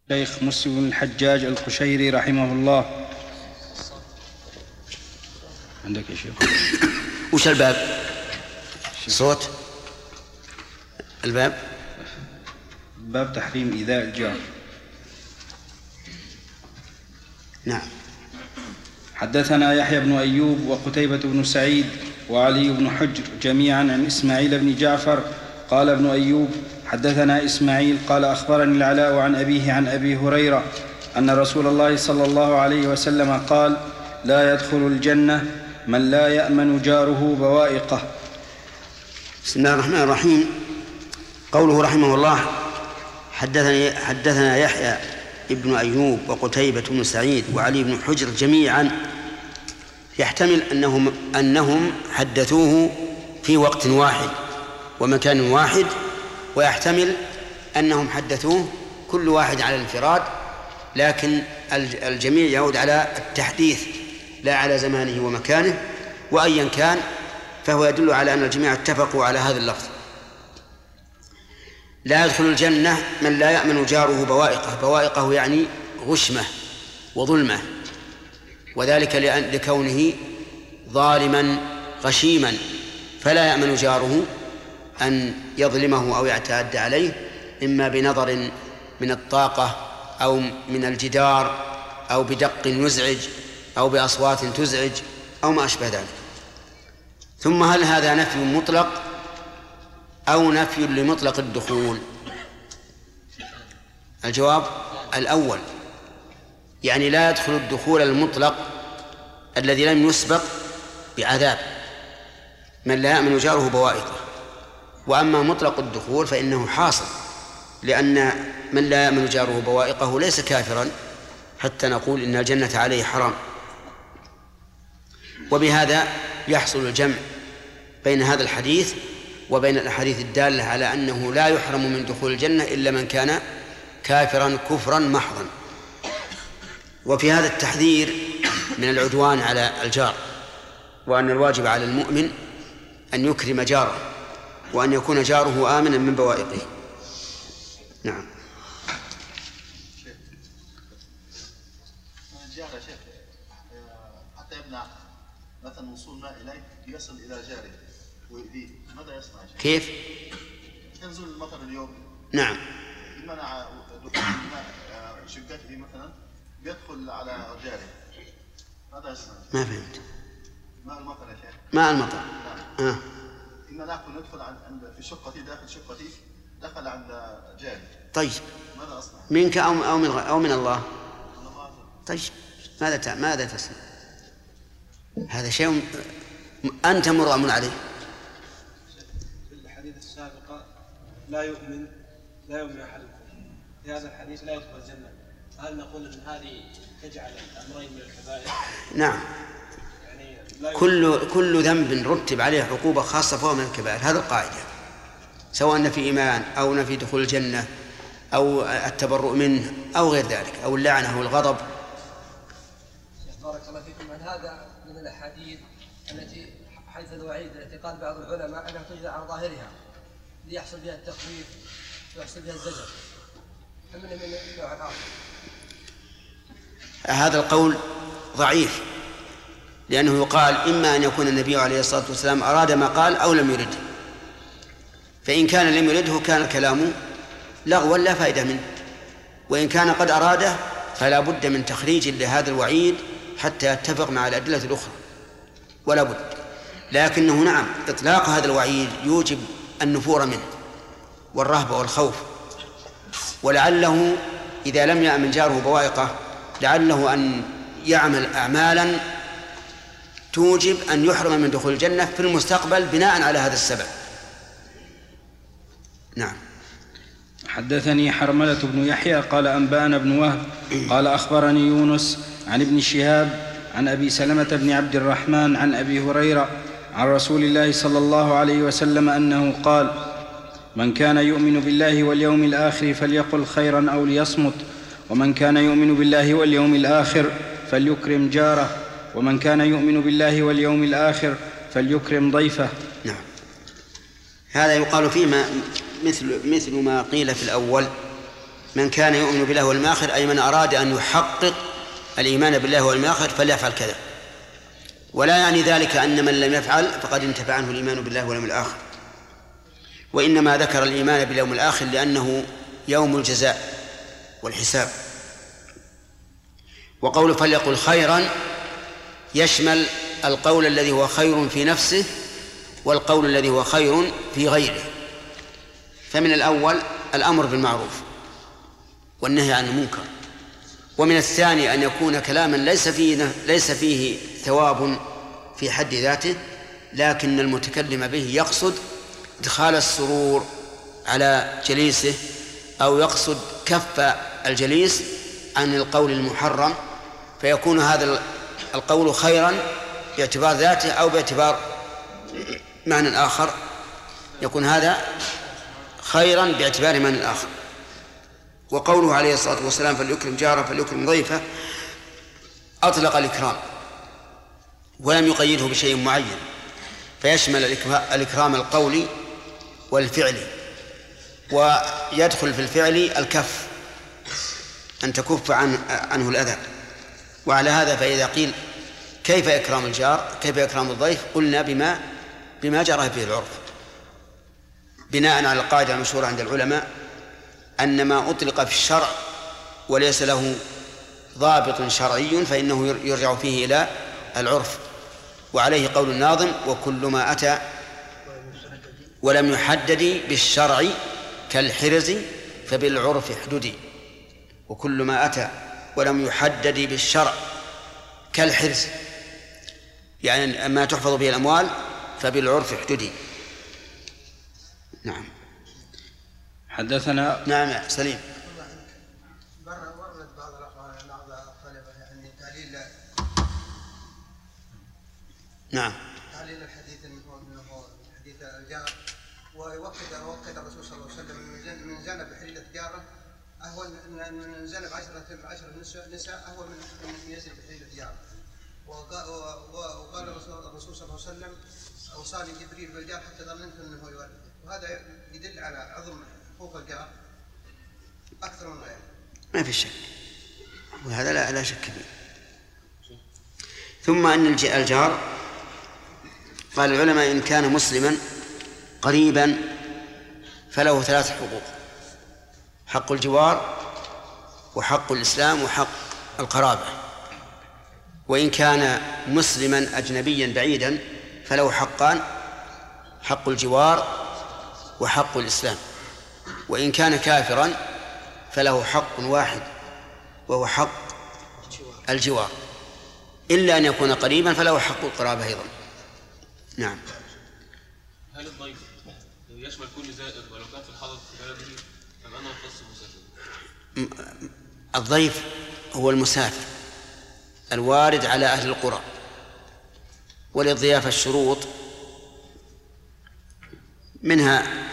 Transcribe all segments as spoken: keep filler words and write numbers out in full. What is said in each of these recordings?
شيخ مسلم بن الحجاج القشيري رحمه الله. عندك يا شيخ؟ وش الباب؟ صوت الباب باب تحريم إيذاء الجار. نعم. حدثنا يحيى بن أيوب وقتيبة بن سعيد وعلي بن حجر جميعا عن إسماعيل بن جعفر قال ابن أيوب حدثنا إسماعيل قال أخبرني العلاء عن أبيه عن أبي هريرة أن رسول الله صلى الله عليه وسلم قال: لا يدخل الجنة من لا يأمن جاره بوائقه. بسم الله الرحمن الرحيم. قوله رحمه الله حدثني حدثنا يحيى ابن أيوب وقتيبة بن سعيد وعلي بن حجر جميعا، يحتمل أنهم, أنهم حدثوه في وقت واحد ومكان واحد، ويحتمل أنهم حدثوه كل واحد على الانفراد، لكن الجميع يعود على التحديث لا على زمانه ومكانه، وأيا كان فهو يدل على أن الجميع اتفقوا على هذا اللفظ. لا يدخل الجنة من لا يأمن جاره بوائقه. بوائقه يعني غشمة وظلمة، وذلك لكونه ظالما غشيما، فلا يأمن جاره أن يظلمه أو يعتاد عليه، إما بنظر من الطاقة أو من الجدار أو بدق يزعج أو بأصوات تزعج أو ما أشبه ذلك. ثم هل هذا نفي مطلق أو نفي لمطلق الدخول؟ الجواب الأول، يعني لا يدخل الدخول المطلق الذي لم يسبق بعذاب من لا يأمن جاره بوائقه. وأما مطلق الدخول فإنه حاصل، لأن من لا يأمن جاره بوائقه ليس كافرا حتى نقول إن الجنة عليه حرام. وبهذا يحصل الجمع بين هذا الحديث وبين الأحاديث الدالة على أنه لا يحرم من دخول الجنة إلا من كان كافرا كفرا محضا. وفي هذا التحذير من العدوان على الجار، وأن الواجب على المؤمن أن يكرم جاره وأن يكون جاره آمنا من بوائقه. نعم. الجار يا شيخ حتى يمنع مثلا وصول ماء إليه يصل إلى جاره ويؤذيه، ماذا يصنع يا شيخ؟ كيف؟ ينزل المطر اليوم. نعم. منع دخول الماء شقته مثلا يدخل على جاره، ماذا يصنع؟ ما فهمت. ماء المطر يا شيخ. ماء المطر. نعم. آه. إما نأكل ندخل عند في شقتي داخل شقتي دخل عند جاري. طيب. ماذا أصنع؟ منك أو أو من أو من الله. طيب ماذا ت... ماذا تصنع؟ هذا شيء أنت مرغم عليه. في الحديث السابقة لا يؤمن لا يؤمن أحدكم، في هذا الحديث لا يدخل الجنة، هل نقول أن هذه تجعل الأمرين من الكبائر؟ نعم. يعني كل كل ذنب رتب عليه عقوبة خاصة فهو من الكبائر، هذا القاعدة، سواء نفي إيمان أو نفي دخول الجنة أو التبرؤ منه أو غير ذلك أو اللعنة أو الغضب. بارك الله فيكم. عن هذا من الأحاديث التي حيث الوعيد التي قال بعض العلماء أنها تجرى على ظاهرها ليحصل بها التخويف ويحصل بها الزجر، من من النوع الآخر. هذا القول ضعيف، لأنه يقال إما أن يكون النبي عليه الصلاة والسلام أراد ما قال أو لم يرده، فإن كان لم يرده كان كلامه لغوا لا فائدة منه، وإن كان قد أراده فلا بد من تخريج لهذا الوعيد حتى يتفق مع الأدلة الأخرى، ولا بد. لكنه نعم إطلاق هذا الوعيد يوجب النفور منه والرهبة والخوف، ولعله إذا لم يأمن جاره بوائقه لعله أن يعمل أعمالا توجب أن يحرم من دخول الجنة في المستقبل بناء على هذا السبب. نعم. حدثني حرملة بن يحيى قال أنبأنا بن وهب قال أخبرني يونس عن ابن شهاب عن أبي سلمة بن عبد الرحمن عن أبي هريرة عن رسول الله صلى الله عليه وسلم أنه قال: من كان يؤمن بالله واليوم الآخر فليقل خيرا أو ليصمت، ومن كان يؤمن بالله واليوم الآخر فليكرم جاره، ومن كان يؤمن بالله واليوم الآخر فليكرم ضيفه. نعم. هذا يقال فيما مثل مثل ما قيل في الأول من كان يؤمن بالله واليوم الآخر أي من أراد أن يحقق الإيمان بالله واليوم الآخر فليفعل كذا، ولا يعني ذلك أن من لم يفعل فقد انتفع عنه الإيمان بالله واليوم الآخر، وإنما ذكر الإيمان باليوم الآخر لأنه يوم الجزاء والحساب. وقول فليقل خيرا يشمل القول الذي هو خير في نفسه والقول الذي هو خير في غيره. فمن الأول الأمر بالمعروف والنهي عن المنكر، ومن الثاني أن يكون كلاما ليس فيه ليس فيه ثواب في حد ذاته، لكن المتكلم به يقصد إدخال السرور على جليسه أو يقصد كف الجليس عن القول المحرم، فيكون هذا القول خيرا باعتبار ذاته أو باعتبار معنى آخر، يكون هذا خيرا باعتبار معنى آخر. وقوله عليه الصلاة والسلام فليكرم جاره فليكرم ضيفه أطلق الإكرام ولم يقيده بشيء معين، فيشمل الإكرام القولي والفعلي، ويدخل في الفعل الكف أن تكف عن عنه الأذى. وعلى هذا فإذا قيل كيف إكرام الجار كيف إكرام الضيف قلنا بما بما جرى به العرف، بناء على القاعدة المشهورة عند العلماء أن ما أطلق في الشرع وليس له ضابط شرعي فإنه يرجع فيه إلى العرف. وعليه قول الناظم وكل ما أتى ولم يحدد بالشرع كالحرز فبالعرف احددي. وكل ما أتى ولم يحدد بالشرع كالحرز يعني ما تحفظ به الأموال فبالعرف احددي. نعم. حدثنا نعم سليم. ورد بعض الأخوان بعض الطلبة يعني تعليل نعم تعليل الحديث من حديث الجار، ويوقد وقد الرسول صلى الله عليه وسلم من زنب بحليلة جاره أهون من زنب عشرة عشر نساء أهون من يزن بحليلة جاره. وقال الرسول صلى الله عليه وسلم أوصاني جبريل بالجار حتى ظننت أنه يورثه، وهذا يدل على عظم حقوق الجار أكثر من غيره. ما في شك، وهذا لا لا شك فيه. ثم أن الجار قال العلماء إن كان مسلما قريبا فله ثلاث حقوق: حق الجوار وحق الإسلام وحق القرابة. وإن كان مسلما أجنبيا بعيدا فله حقان: حق الجوار وحق الإسلام. وإن كان كافرا فله حق واحد وهو حق الجوار، إلا أن يكون قريبا فله حق القرابة أيضا. نعم. هل الضيف يشمل كل زائر ولو كان في الحضر في بلده أم أنه يخص المسافر؟ الضيف هو المسافر الوارد على أهل القرى، وللضيافة الشروط منها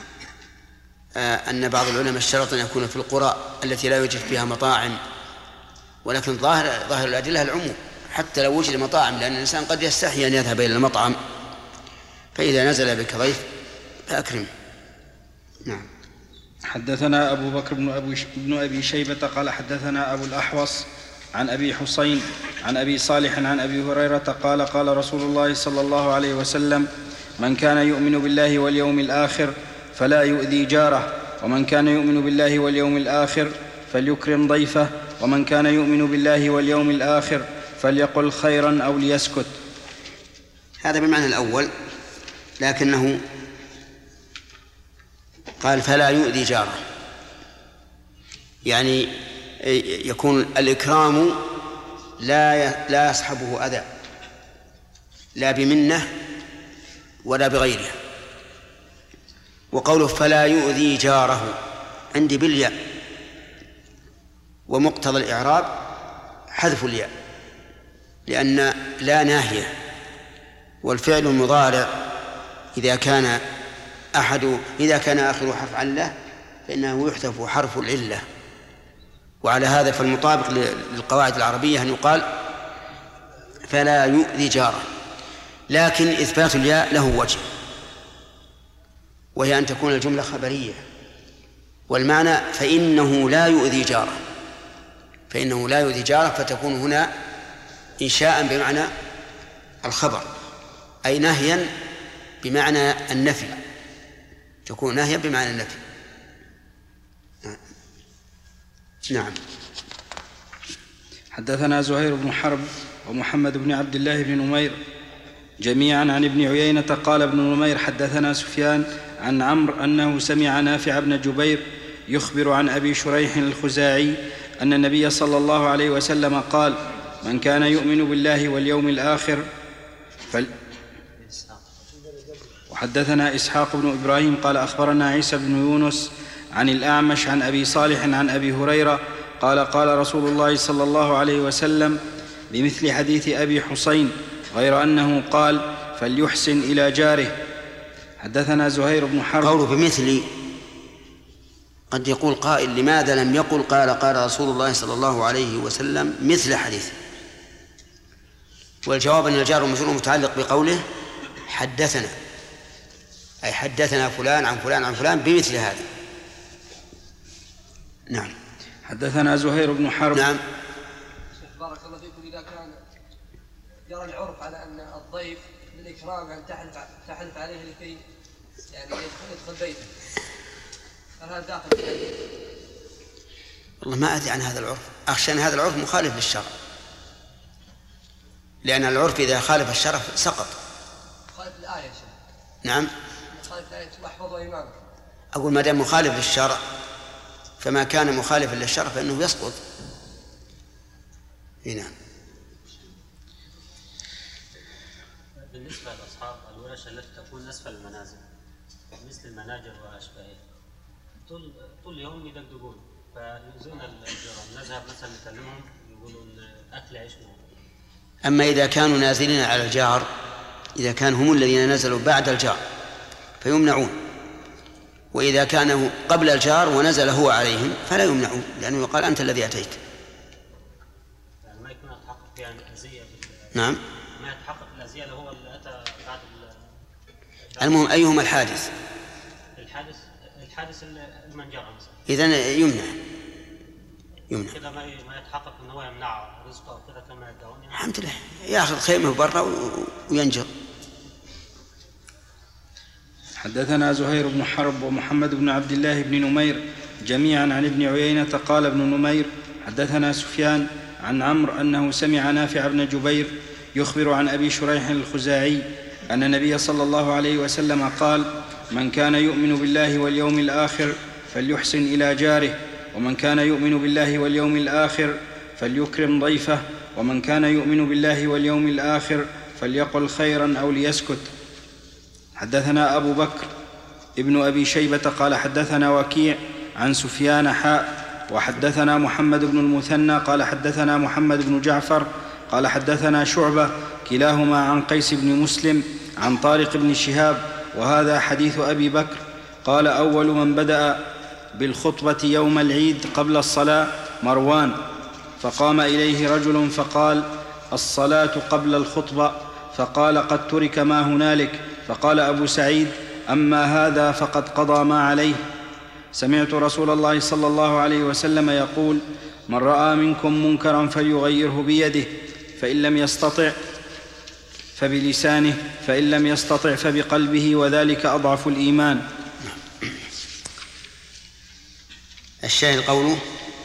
أن بعض العلماء اشترط أن يكون في القرى التي لا يوجد فيها مطاعم، ولكن ظاهر ظاهر الأدلة العموم حتى لو وجد مطاعم، لأن الإنسان قد يستحي أن يذهب إلى المطعم، فإذا نزل بك ضيف فأكرمه. نعم. حدثنا أبو بكر بن أبي, بن أبي شيبة قال حدثنا أبو الأحوص عن أبي حسين عن أبي صالح عن أبي هريرة قال قال رسول الله صلى الله عليه وسلم: من كان يؤمن بالله واليوم الآخر فلا يؤذي جاره، ومن كان يؤمن بالله واليوم الآخر فليكرم ضيفه، ومن كان يؤمن بالله واليوم الآخر فليقل خيرا أو ليسكت. هذا بمعنى الأول، لكنه قال فلا يؤذي جاره، يعني يكون الإكرام لا لا يصحبه أذى، لا بمنه ولا بغيره. وقوله فلا يؤذي جاره عندي بالياء، ومقتضى الإعراب حذف الياء لأن لا ناهية، والفعل المضارع إذا كان أحد إذا كان آخر حرف علة فإنه يحذف حرف العلة. وعلى هذا فالمطابق للقواعد العربية أن يقال فلا يؤذي جاره، لكن إثبات الياء له وجه، وهي أن تكون الجملة خبرية والمعنى فإنه لا يؤذي جاره، فإنه لا يؤذي جاره، فتكون هنا إنشاء بمعنى الخبر، أي نهيا بمعنى النفي، تكون نهيا بمعنى النفي. نعم. حدثنا زهير بن حرب ومحمد بن عبد الله بن نمير جميعا عن ابن عيينة قال ابن نمير حدثنا سفيان عن عمرو أنه سمع نافع بن جبير يخبر عن أبي شريح الخزاعي أن النبي صلى الله عليه وسلم قال: من كان يؤمن بالله واليوم الآخر فل... وحدثنا إسحاق بن إبراهيم قال أخبرنا عيسى بن يونس عن الأعمش عن أبي صالح عن أبي هريرة قال: قال رسول الله صلى الله عليه وسلم بمثل حديث أبي حسين غير أنه قال: فليحسن إلى جاره. حدثنا زهير بن حرب. قوله بمثل قد يقول قائل: لماذا لم يقل قال قال رسول الله صلى الله عليه وسلم مثل حديث؟ والجواب أن الجار والمجرور متعلق بقوله حدثنا، أي حدثنا فلان عن فلان عن فلان بمثل هذا. نعم. حدثنا زهير بن حرب. نعم. بارك الله فيكم. إذا كان جرى العرف على أن الضيف بالإكرام أن تحلف تحلف عليه لكي يعني يدخل بيته، هل هذا داخل في الحديث؟ والله ما أدري عن هذا العرف، أخشى أن هذا العرف مخالف للشرع، لأن العرف إذا خالف الشرع سقط. خالف الآية شيء. نعم. خالف الآية واحفظوا إيمانكم. أقول ما دام مخالف للشرع فما كان مخالفا للشرع فإنه يسقط. هنا بالنسبة لأصحاب الورش التي تكون أسفل المنازل مثل المناجر وأشباهها، طول طول يوم يدقدقون فيؤذون الجيران، نذهب مثلا نكلمهم يقولون أكل عيش موجود. أما إذا كانوا نازلين على الجار، إذا كان هم الذين نزلوا بعد الجار فيمنعون، وإذا كانوا قبل الجار ونزل هو عليهم فلا يمنعون، لأنه يقال أنت الذي أتيت. يعني ما يكون يتحقق يعني الأذية. نعم. ما يتحقق الأذية اللي هو اللي أتى بعد. المهم أيهما الحادث؟ الحادث الحادث المنجرة مثلا. إذن يمنع يمنع كذا ما ما يتحقق إن هو يمنع رزقه كذا كما يدعون. الحمد لله، يأخذ خيمه برا وينجر. حدثنا زهير بن حرب ومحمد بن عبد الله بن نمير جميعا عن ابن عيينة قال ابن نمير حدثنا سفيان عن عمرو أنه سمع نافع بن جبير يخبر عن أبي شريح الخزاعي أن النبي صلى الله عليه وسلم قال: من كان يؤمن بالله واليوم الآخر فليحسن إلى جاره، ومن كان يؤمن بالله واليوم الآخر فليكرم ضيفه، ومن كان يؤمن بالله واليوم الآخر فليقل خيرا أو ليسكت. حدثنا أبو بكر ابن أبي شيبة قال حدثنا وكيع عن سفيان حاء وحدثنا محمد بن المثنى قال حدثنا محمد بن جعفر قال حدثنا شعبة كلاهما عن قيس بن مسلم عن طارق بن شهاب وهذا حديث أبي بكر. قال: أول من بدأ بالخطبة يوم العيد قبل الصلاة مروان، فقام إليه رجل فقال: الصلاة قبل الخطبة، فقال: قد ترك ما هنالك. فقال أبو سعيد: أما هذا فقد قضى ما عليه. سمعت رسول الله صلى الله عليه وسلم يقول: من رأى منكم منكرا فليغيره بيده، فإن لم يستطع فبلسانه، فإن لم يستطع فبقلبه، وذلك أضعف الإيمان. الشاهد قوله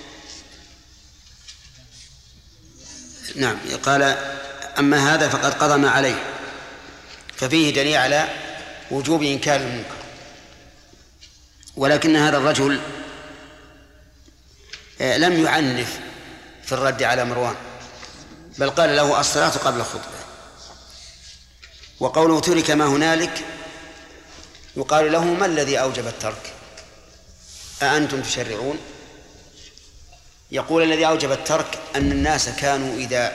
نعم قال: أما هذا فقد قضى ما عليه، ففيه دليل على وجوب إنكار المنكر. ولكن هذا الرجل لم يعنف في الرد على مروان، بل قال له: الصلاة قبل الخطبة. وقوله ترك ما هنالك يقال له: ما الذي أوجب الترك؟ أأنتم تشرعون؟ يقول: الذي أوجب الترك أن الناس كانوا إذا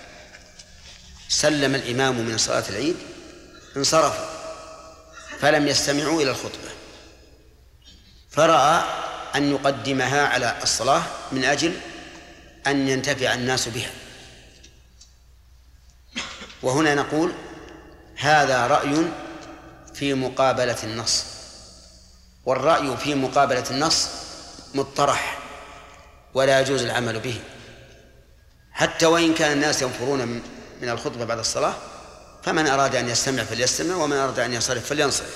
سلم الإمام من صلاة العيد انصرفوا فلم يستمعوا إلى الخطبة، فرأى أن يقدمها على الصلاة من أجل أن ينتفع الناس بها. وهنا نقول: هذا رأي في مقابلة النص، والرأي في مقابلة النص مطرح ولا يجوز العمل به، حتى وإن كان الناس ينفرون من الخطبة بعد الصلاة، فمن أراد أن يستمع فليستمع، ومن أراد أن ينصرف فلينصرف.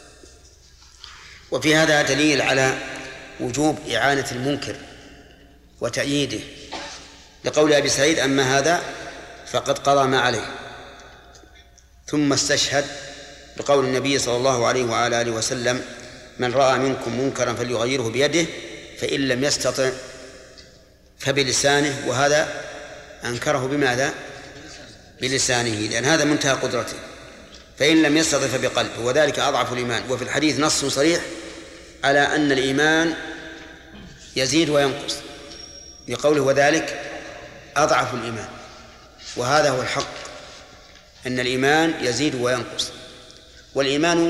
وفي هذا دليل على وجوب إعانة المنكر وتأييده، لقول أبي سعيد: أما هذا فقد قضى ما عليه. ثم استشهد بقول النبي صلى الله عليه وعلى آله وسلم: من رأى منكم منكرا فليغيره بيده، فإن لم يستطع فبلسانه، وهذا أنكره بماذا؟ بلسانه، لأن هذا منتهى قدرته. فإن لم يستطع فبقلبه، وذلك أضعف الإيمان. وفي الحديث نص صريح على أن الإيمان يزيد وينقص، بقوله: وذلك أضعف الإيمان. وهذا هو الحق، أن الإيمان يزيد وينقص. والإيمان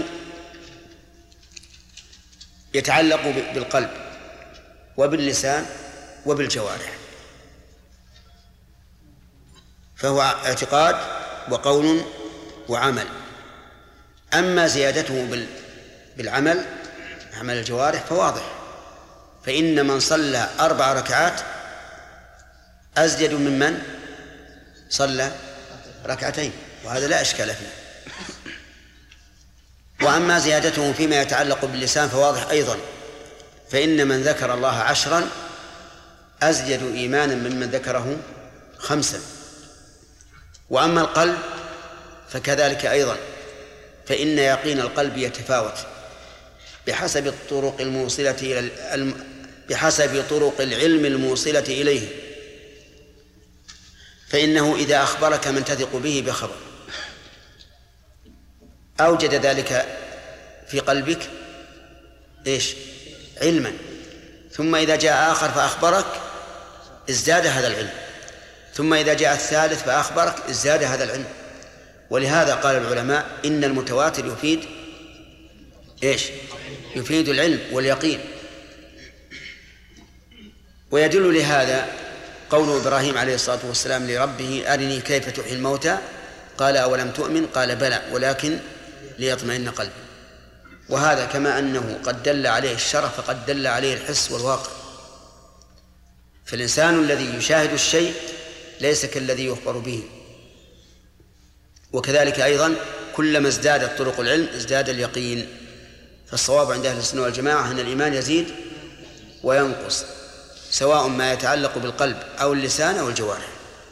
يتعلق بالقلب وباللسان وبالجوارح، فهو اعتقاد وقول وعمل. أما زيادته بالعمل، عمل الجوارح، فواضح، فإن من صلى أربع ركعات أزيد ممن صلى ركعتين، وهذا لا إشكال فيه. وأما زيادته فيما يتعلق باللسان فواضح أيضا، فإن من ذكر الله عشرا أزيد إيمانا ممن ذكره خمسا. وأما القلب فكذلك أيضا، فإن يقين القلب يتفاوت بحسب الطرق الموصلة إلى الم... بحسب طرق العلم الموصلة إليه. فإنه إذا أخبرك من تثق به بخبر أوجد ذلك في قلبك إيش؟ علما، ثم إذا جاء آخر فأخبرك ازداد هذا العلم، ثم إذا جاء الثالث فأخبرك ازداد هذا العلم. ولهذا قال العلماء إن المتواتر يفيد إيش؟ يفيد العلم واليقين. ويدل لهذا قول إبراهيم عليه الصلاة والسلام لربه: أرني كيف تحيي الموتى، قال: أولم تؤمن؟ قال: بلى ولكن ليطمئن قلبي. وهذا كما أنه قد دل عليه الشرع فقد دل عليه الحس والواقع. فالإنسان الذي يشاهد الشيء ليس كالذي يخبر به. وكذلك أيضا كلما ازدادت طرق العلم ازداد اليقين. فالصواب عند أهل السنة والجماعة أن الإيمان يزيد وينقص، سواء ما يتعلق بالقلب أو اللسان أو الجوارح.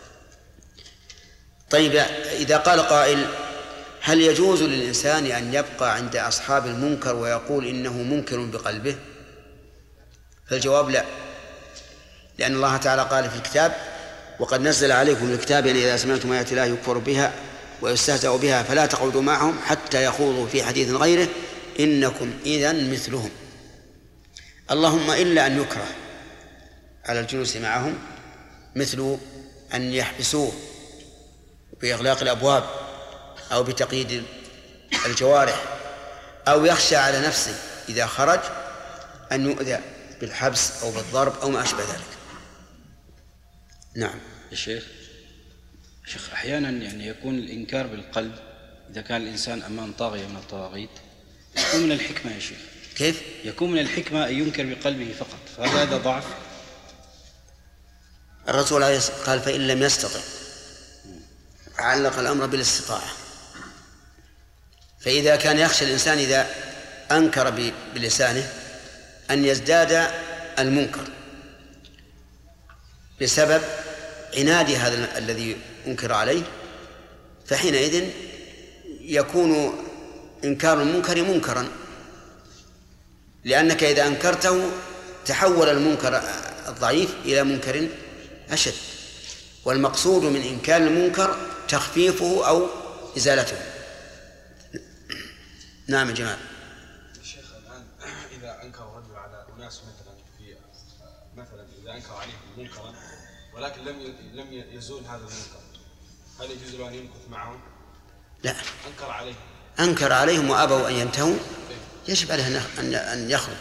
طيب، إذا قال قائل: هل يجوز للإنسان أن يبقى عند أصحاب المنكر ويقول إنه منكر بقلبه؟ فالجواب لا، لأن الله تعالى قال في الكتاب: وقد نزل عليكم الكتاب أن إذا سمعتم آيات الله يكفر بها ويستهزأ بها فلا تقعدوا معهم حتى يخوضوا في حديث غيره إنكم إذن مثلهم. اللهم إلا أن يكره على الجلوس معهم، مثل أن يحبسوه بإغلاق الأبواب أو بتقييد الجوارح، أو يخشى على نفسه إذا خرج أن يؤذى بالحبس أو بالضرب أو ما أشبه ذلك. نعم يا شيخ. شيخ أحيانا يعني يكون الإنكار بالقلب إذا كان الإنسان أمام طاغية من الطواغيت يكون من الحكمة يا شيخ. كيف؟ يكون من الحكمة أن ينكر بقلبه فقط، فهذا ضعف. الرسول عليه الصلاة والسلام قال: فإن لم يستطع، علق الأمر بالاستطاعة. فإذا كان يخشى الإنسان إذا أنكر بلسانه أن يزداد المنكر بسبب عناد هذا الذي أنكر عليه، فحينئذ يكون إنكار المنكر منكرا، لأنك إذا أنكرته تحول المنكر الضعيف إلى منكر أشد، والمقصود من إنكار المنكر تخفيفه أو إزالته. نعم يا جماعة. الشيخ الآن إذا أنكر رجل على أناس مثلا في مثلا إذا أنكر عليهم منكرا ولكن لم لم يزول هذا المنكر، هل يجوز له أن يمكث معهم؟ لا، أنكر عليهم أنكر عليهم وأبوا أن ينتهوا يجب عليه أن أن يخرج.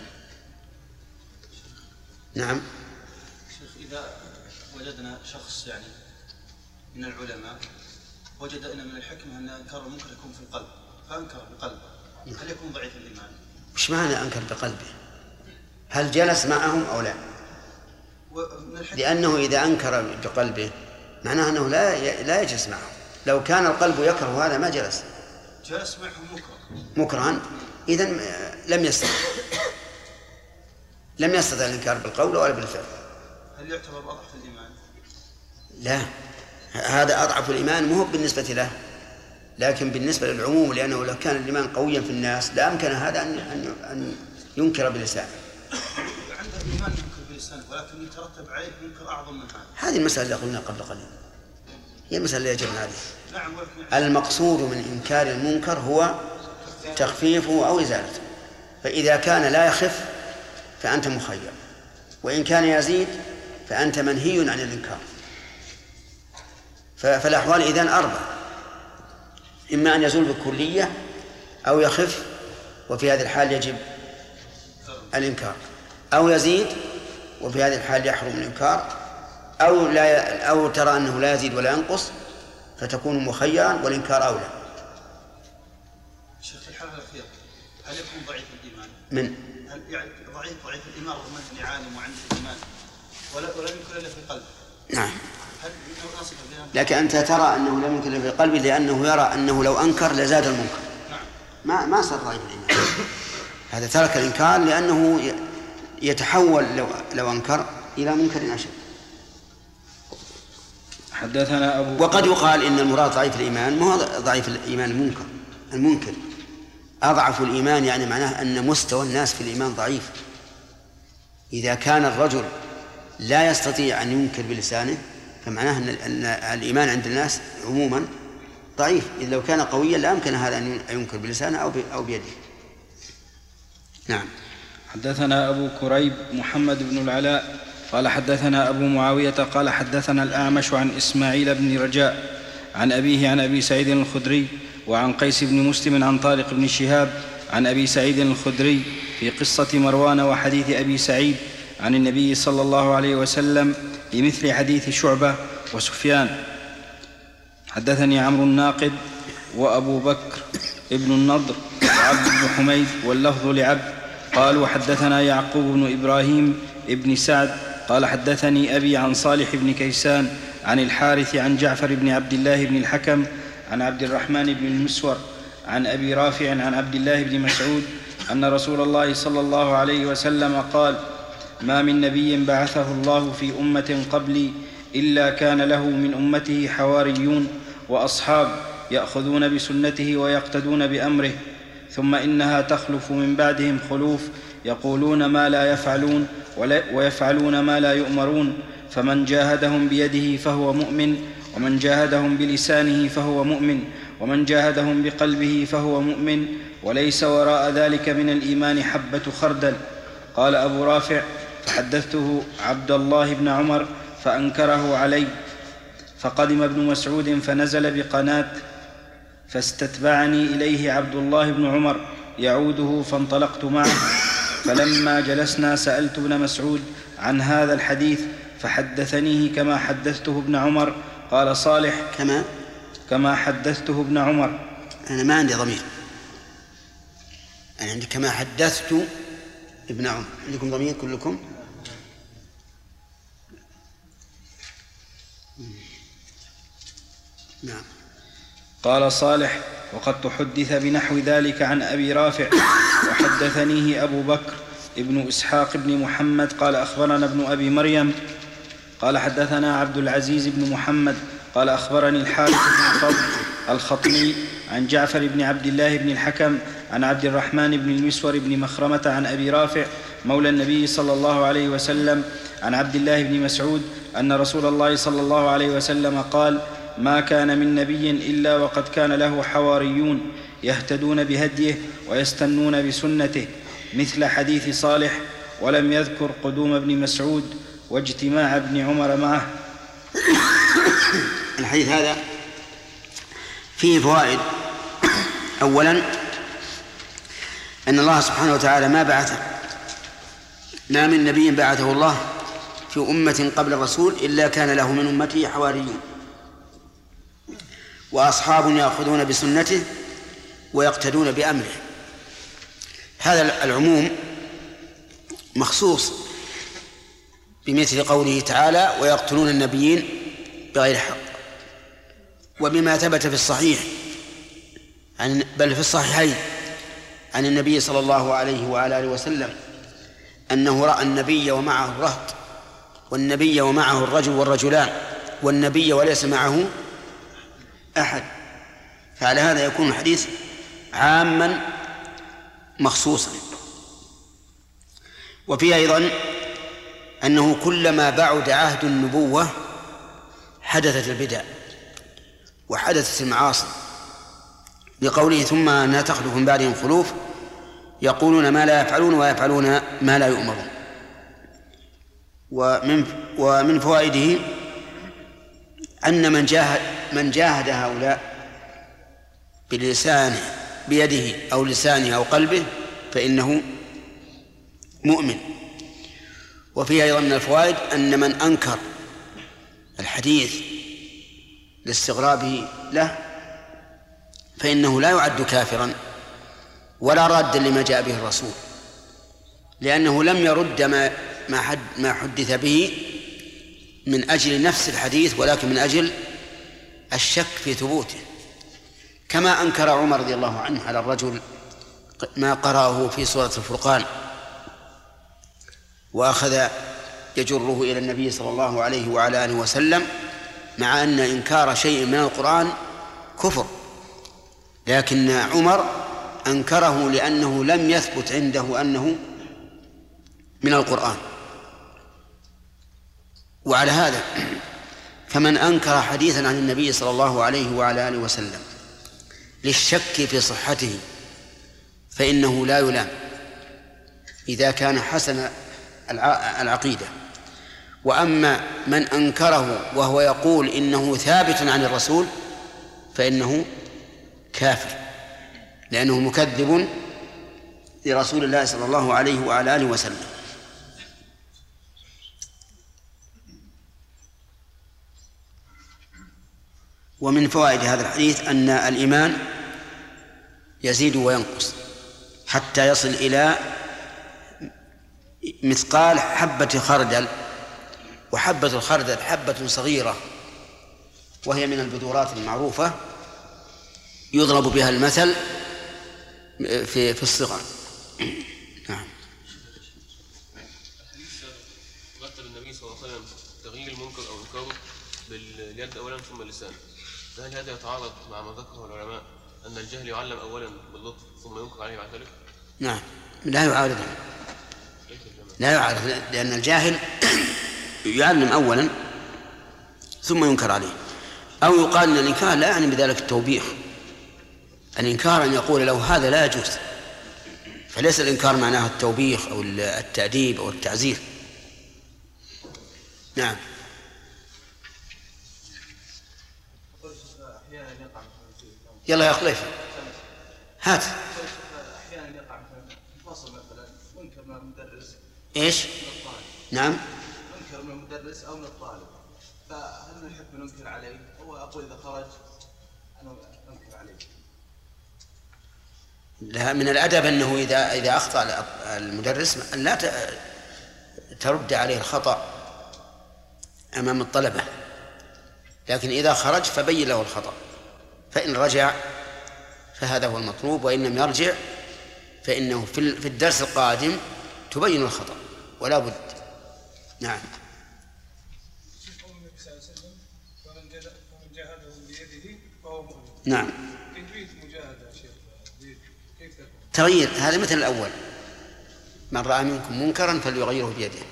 نعم. شيخ، إذا وجدنا شخص يعني من العلماء وجد أن من الحكمة أن إنكار المنكر يكون في القلب، فأنكر بقلبه، هل يكون ضعيف الإيمان؟ وش معنى أنكر بقلبه؟ هل جلس معهم أو لا؟ لأنه إذا أنكر بقلبه معناه أنه لا لا يجلس معهم. لو كان القلب يكره هذا ما جلس. جلس معهم مكره مكرها إذن لم يستطع لم يستطع الإنكار بالقول ولا بالفعل. هل يعتبر أضعف الإيمان؟ لا، هذا أضعف الإيمان مو بالنسبة له، لكن بالنسبة للعموم، لأنه لو كان الإيمان قويا في الناس لا أمكن هذا أن أن ينكر بلسانه. عنده الإيمان ينكر بلسانه ولكن يترتب عليه منكر أعظم من هذا. هذه المسألة اللي قلنا قبل قليل، هي المسألة اللي أجبنا عليها. نعم. المقصود من إنكار المنكر هو تخفيفه أو إزالته، فإذا كان لا يخف فأنت مخير، وإن كان يزيد فأنت منهي عن الإنكار. فالأحوال إذن أربع: إما أن يزول بالكلية أو يخف، وفي هذه الحال يجب الإنكار، أو يزيد وفي هذه الحال يحرم الإنكار، أو لا أو ترى أنه لا يزيد ولا ينقص فتكون مخيرا والإنكار أولى. شيخ الحالة الأخيرة هل يكون ضعيف الإيمان؟ من؟ هل يعني ضعيف ضعيف الإيمان رغم أنه عالم وعنده الإيمان ولا ولم يكن إلا في قلبه؟ نعم. لكن أنت ترى أنه لم يكن إلا في قلبه لأنه يرى أنه لو أنكر لزاد المنكر. نعم. ما ما صار ضعيف الإيمان. هذا ترك الإنكار لأنه يتحول لو لو أنكر إلى منكر أشد. حدثنا أبو وقد يقال إن المراد ضعيف الإيمان ما هو ضعيف الإيمان المنكر المنكر أضعف الإيمان، يعني معناه أن مستوى الناس في الإيمان ضعيف. إذا كان الرجل لا يستطيع أن ينكر بلسانه فمعناه أن الإيمان عند الناس عموما ضعيف. إذا لو كان قويا لا يمكن هذا أن ينكر بلسانه أو بيده. نعم. حدثنا أبو كريب محمد بن العلاء قال حدثنا أبو معاوية قال حدثنا الأعمش عن إسماعيل بن رجاء عن أبيه عن أبي سعيد الخدري وعن قيس بن مسلم عن طارق بن شهاب عن أبي سعيد الخدري في قصة مروان وحديث أبي سعيد عن النبي صلى الله عليه وسلم بمثل حديث شعبة وسفيان. حدثني عمرو الناقد وأبو بكر ابن النضر وعبد بن حميد واللفظ لعبد قالوا حدثنا يعقوب بن إبراهيم ابن سعد قال حدثني أبي عن صالح بن كيسان عن الحارث عن جعفر بن عبد الله بن الحكم عن عبد الرحمن بن المسور عن أبي رافع عن عبد الله بن مسعود أن رسول الله صلى الله عليه وسلم قال: ما من نبي بعثه الله في أمة قبلي إلا كان له من أمته حواريون وأصحاب يأخذون بسنته ويقتدون بأمره، ثم إنها تخلف من بعدهم خلوف يقولون ما لا يفعلون ويفعلون ما لا يؤمرون، فمن جاهدهم بيده فهو مؤمن، ومن جاهدهم بلسانه فهو مؤمن، ومن جاهدهم بقلبه فهو مؤمن، وليس وراء ذلك من الإيمان حبة خردل. قال أبو رافع: فحدثته عبد الله بن عمر فأنكره علي، فقدم ابن مسعود فنزل بقناة فاستتبعني إليه عبد الله بن عمر يعوده فانطلقت معه، فلما جلسنا سألت ابن مسعود عن هذا الحديث فحدثنيه كما حدثته ابن عمر. قال صالح: كما كما حدثته ابن عمر. أنا ما عندي ضمير، أنا عندي كما حدثت ابن عمر. عندكم ضمير كلكم؟ نعم. قال صالح: وقد تحدث بنحو ذلك عن أبي رافع، وحدثنيه أبو بكر ابن إسحاق بن محمد قال أخبرنا ابن أبي مريم قال حدثنا عبد العزيز بن محمد قال أخبرني الحارث بن فضل الخطمي عن جعفر بن عبد الله بن الحكم عن عبد الرحمن بن المسور بن مخرمة عن أبي رافع مولى النبي صلى الله عليه وسلم عن عبد الله بن مسعود أن رسول الله صلى الله عليه وسلم قال: ما كان من نبي إلا وقد كان له حواريون يهتدون بهديه ويستنون بسنته، مثل حديث صالح، ولم يذكر قدوم ابن مسعود واجتماع ابن عمر معه. الحديث هذا فيه فوائد. أولا أن الله سبحانه وتعالى ما بعث ما من نبي بعثه الله في أمة قبل الرسول إلا كان له من أمته حواريون وأصحاب يأخذون بسنته ويقتدون بأمره. هذا العموم مخصوص بمثل قوله تعالى ويقتلون النبيين بغير حق، وبما ثبت في الصحيح عن بل في الصحيحين عن النبي صلى الله عليه وعلى آله وسلم أنه رأى النبي ومعه الرهط، والنبي ومعه الرجل والرجلان، والنبي وليس معه أحد. فعلى هذا يكون الحديث عاما مخصوصا. وفيه أيضا أنه كلما بعد عهد النبوة حدثت البدع وحدثت المعاصي، لقوله ثم أنها تخلف من بعدهم خلوف يقولون ما لا يفعلون ويفعلون ما لا يؤمرون. ومن ومن فوائده أن من جاهد من جاهد هؤلاء بلسانه بيده أو لسانه أو قلبه فإنه مؤمن. وفيه أيضا من الفوائد أن من أنكر الحديث لاستغرابه له فإنه لا يعد كافرا ولا رادا لما جاء به الرسول، لأنه لم يرد ما ما, حد ما حدث به من أجل نفس الحديث ولكن من أجل الشك في ثبوته، كما أنكر عمر رضي الله عنه على الرجل ما قرأه في سورة الفرقان وأخذ يجره إلى النبي صلى الله عليه وعلى آله وسلم، مع أن إنكار شيء من القرآن كفر، لكن عمر أنكره لأنه لم يثبت عنده أنه من القرآن. وعلى هذا فمن أنكر حديثا عن النبي صلى الله عليه وعلى آله وسلم للشك في صحته فإنه لا يلام إذا كان حسن العقيدة. وأما من أنكره وهو يقول إنه ثابت عن الرسول فإنه كافر، لأنه مكذب لرسول الله صلى الله عليه وعلى آله وسلم. ومن فوائد هذا الحديث أن الإيمان يزيد وينقص حتى يصل إلى مثقال حبة خردل، وحبة الخردل حبة صغيرة وهي من البذورات المعروفة يضرب بها المثل في في الصغر. نعم. مثل النبي صلى الله عليه وسلم تغيير المنكر أو إنكاره باليد أولا ثم اللسان، فهل هذا يتعارض مع ما ذكره العلماء أن الجهل يعلم أولا باللطف ثم ينكر عليه بعد ذلك؟ نعم، لا يعارض لا يعارض لأن الجاهل يعلم أولا ثم ينكر عليه. أو يقال أن الإنكار لا يعني بذلك التوبيخ، الإنكار أن يقول له هذا لا يجوز، فليس الإنكار معناه التوبيخ أو التأديب أو التعزير. نعم. يلا يا خليفة هات. أحيانا يقع في فصل مثلا منكر من المدرس. إيش؟ نعم. منكر من المدرس أو من الطالب، فهل نحب ننكر عليه؟ هو أقول إذا خرج أنا أنكر عليه. لا، من الأدب أنه إذا إذا أخطأ المدرس لا ترد عليه الخطأ أمام الطلبة، لكن إذا خرج فبين له الخطأ، فإن رجع فهذا هو المطلوب، وإن لم يرجع فإنه في الدرس القادم تبين الخطأ ولا بد. نعم. فمن جاهده بيده فهو مؤمن. نعم. كيفية مجاهدة يا شيخ؟ كيف تكون؟ تغيير، هذا مثل الأول، من رأى منكم منكرا فليغيره بيده.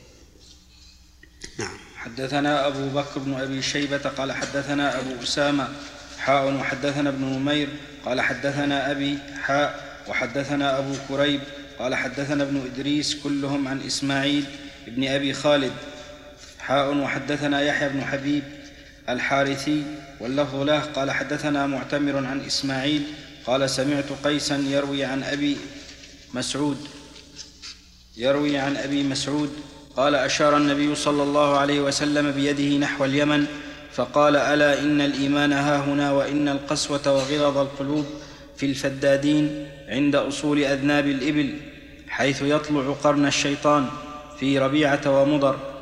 نعم. حدثنا أبو بكر بن أبي شيبة قال حدثنا أبو أسامة حاء وحدثنا ابن نمير قال حدثنا أبي حاء وحدثنا أبو كريب قال حدثنا ابن إدريس كلهم عن إسماعيل ابن أبي خالد حاء وحدثنا يحيى بن حبيب الحارثي واللفظ له قال حدثنا معتمر عن إسماعيل قال سمعت قيسا يروي عن أبي مسعود يروي عن أبي مسعود قال أشار النبي صلى الله عليه وسلم بيده نحو اليمن فقال ألا إن الإيمان هاهنا وإن القسوة وغلظ القلوب في الفدادين عند أصول أذناب الإبل حيث يطلع قرن الشيطان في ربيعة ومضر.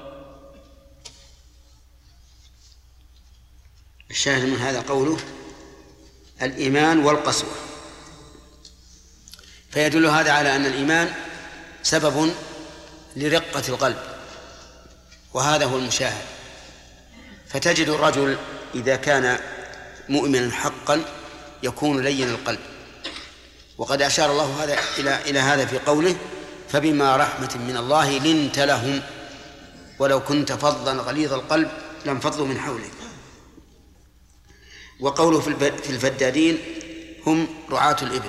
الشاهد من هذا قوله الإيمان والقسوة، فيدل هذا على أن الإيمان سبب لرقة القلب، وهذا هو المشاهد. فتجد الرجل إذا كان مؤمنا حقا يكون لين القلب، وقد أشار الله هذا إلى إلى هذا في قوله فبما رحمة من الله لنت لهم ولو كنت فظا غليظ القلب لانفضوا من حولك. وقوله في الفدادين هم رعاة الإبل،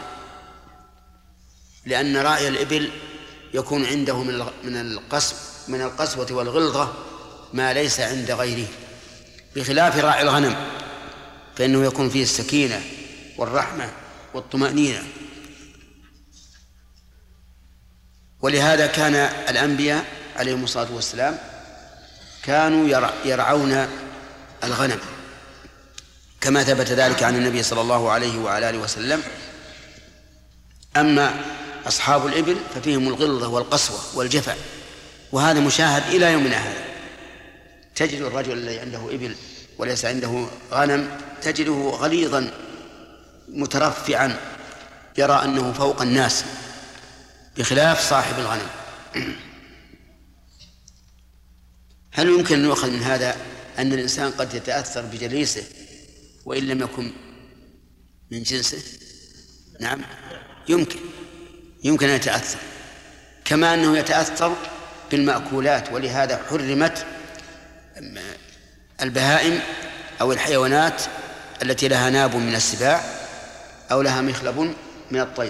لأن راعي الإبل يكون عنده من القسو من القسوة والغلظة ما ليس عند غيره، بخلاف راعي الغنم فإنه يكون فيه السكينة والرحمة والطمأنينة. ولهذا كان الأنبياء عليهم الصلاة والسلام كانوا يرعون الغنم، كما ثبت ذلك عن النبي صلى الله عليه وعلى آله وسلم. أما أصحاب الإبل ففيهم الغلظة والقسوة والجفع، وهذا مشاهد إلى يومنا هذا. تجد الرجل الذي عنده إبل وليس عنده غنم تجده غليظا مترفعا يرى أنه فوق الناس، بخلاف صاحب الغنم. هل يمكن أن يؤخذ من هذا أن الإنسان قد يتأثر بجليسه وإن لم يكن من جنسه؟ نعم، يمكن يمكن أن يتأثر، كما أنه يتأثر بالمأكولات، ولهذا حرمت البهائم أو الحيوانات التي لها ناب من السباع أو لها مخلب من الطير.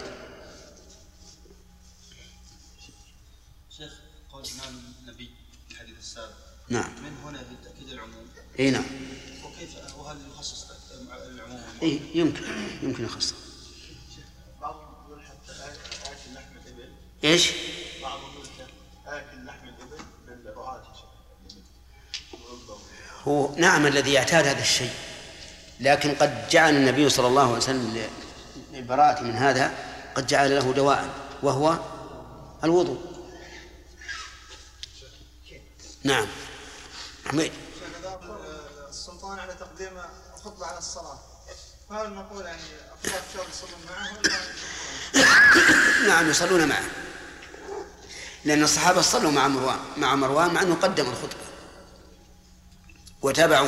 شيخ، قول الإمام النبي في الحديث السابق نعم من هنا بالتأكيد العموم. اي نعم. وكيف وهل يخصص العموم؟ اي يمكن يمكن يخصص. بعضهم يقول حتى آكل لحم الإبل. ايش؟ بعضهم يقول آكل لحم الإبل بالرعاة. هو نعم الذي يعتاد هذا الشيء، لكن قد جعل النبي صلى الله عليه وسلم للبراءة من هذا قد جعل له دواء وهو الوضوء. نعم حميد. السلطان على تقديم خطبة على الصلاة، فهل نقول يعني أفضل الشهر يصلون معه ولا؟ نعم يصلون معه، لأن الصحابة صلوا مع مروان مع مروان مع أنه قدم الخطبة وتابعوا.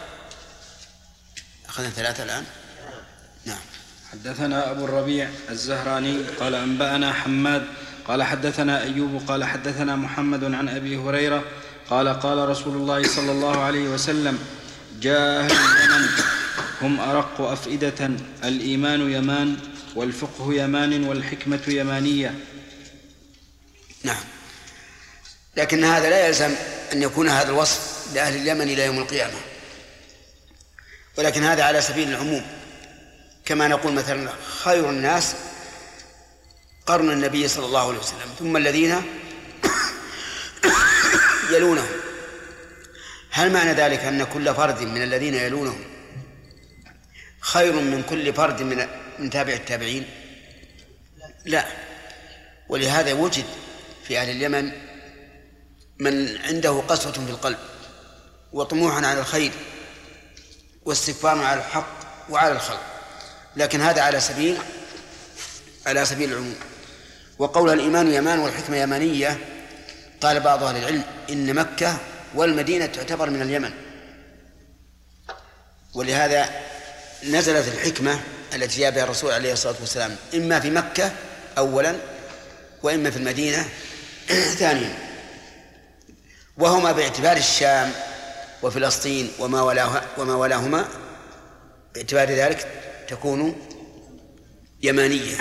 أخذنا ثلاثة الآن. نعم. حدثنا أبو الربيع الزهراني قال أنبأنا حماد قال حدثنا أيوب قال حدثنا محمد عن أبي هريرة قال قال رسول الله صلى الله عليه وسلم جاء أهل اليمن هم أرق أفئدة، الإيمان يمان والفقه يمان والحكمة يمانية. نعم، لكن هذا لا يلزم أن يكون هذا الوصف لأهل اليمن إلى يوم القيامة، ولكن هذا على سبيل العموم، كما نقول مثلا خير الناس قرن النبي صلى الله عليه وسلم ثم الذين يلونهم. هل معنى ذلك أن كل فرد من الذين يلونهم خير من كل فرد من من تابع التابعين؟ لا. ولهذا وجد في أهل اليمن من عنده قسوة في القلب وطموح على الخير واستكبار على الحق وعلى الخلق، لكن هذا على سبيل على سبيل العموم. وقول الإيمان يمان والحكمة يمانية قال بعض أهل العلم إن مكة والمدينة تعتبر من اليمن، ولهذا نزلت الحكمة التي جاء بها الرسول عليه الصلاة والسلام إما في مكة أولا وإما في المدينة ثانيا، وهما باعتبار الشام وفلسطين وما ولاها وما ولاهما باعتبار ذلك تكون يمانية.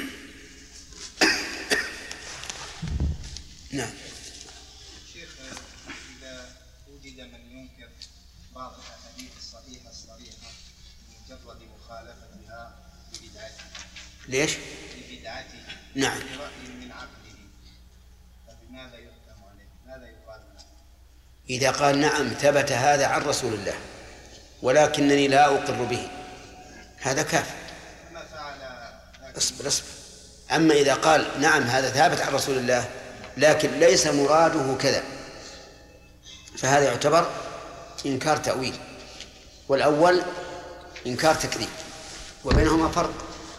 نعم. شيخ، إذا وجد من ينكر بعض الأحاديث الصحيحة الصريحة بمجرد مخالفتها لبدعته. ليش؟ لبدعته. نعم. برأي من عقله، فبماذا يحكم عليه؟ ماذا يقال له؟ إذا قال نعم ثبت هذا عن رسول الله ولكنني لا أقر به، هذا كافر. ما فعل؟ اصبر اصبر أما إذا قال نعم هذا ثابت عن رسول الله لكن ليس مراده كذا فهذا يعتبر إنكار تأويل، والأول إنكار تكذيب، وبينهما فرق.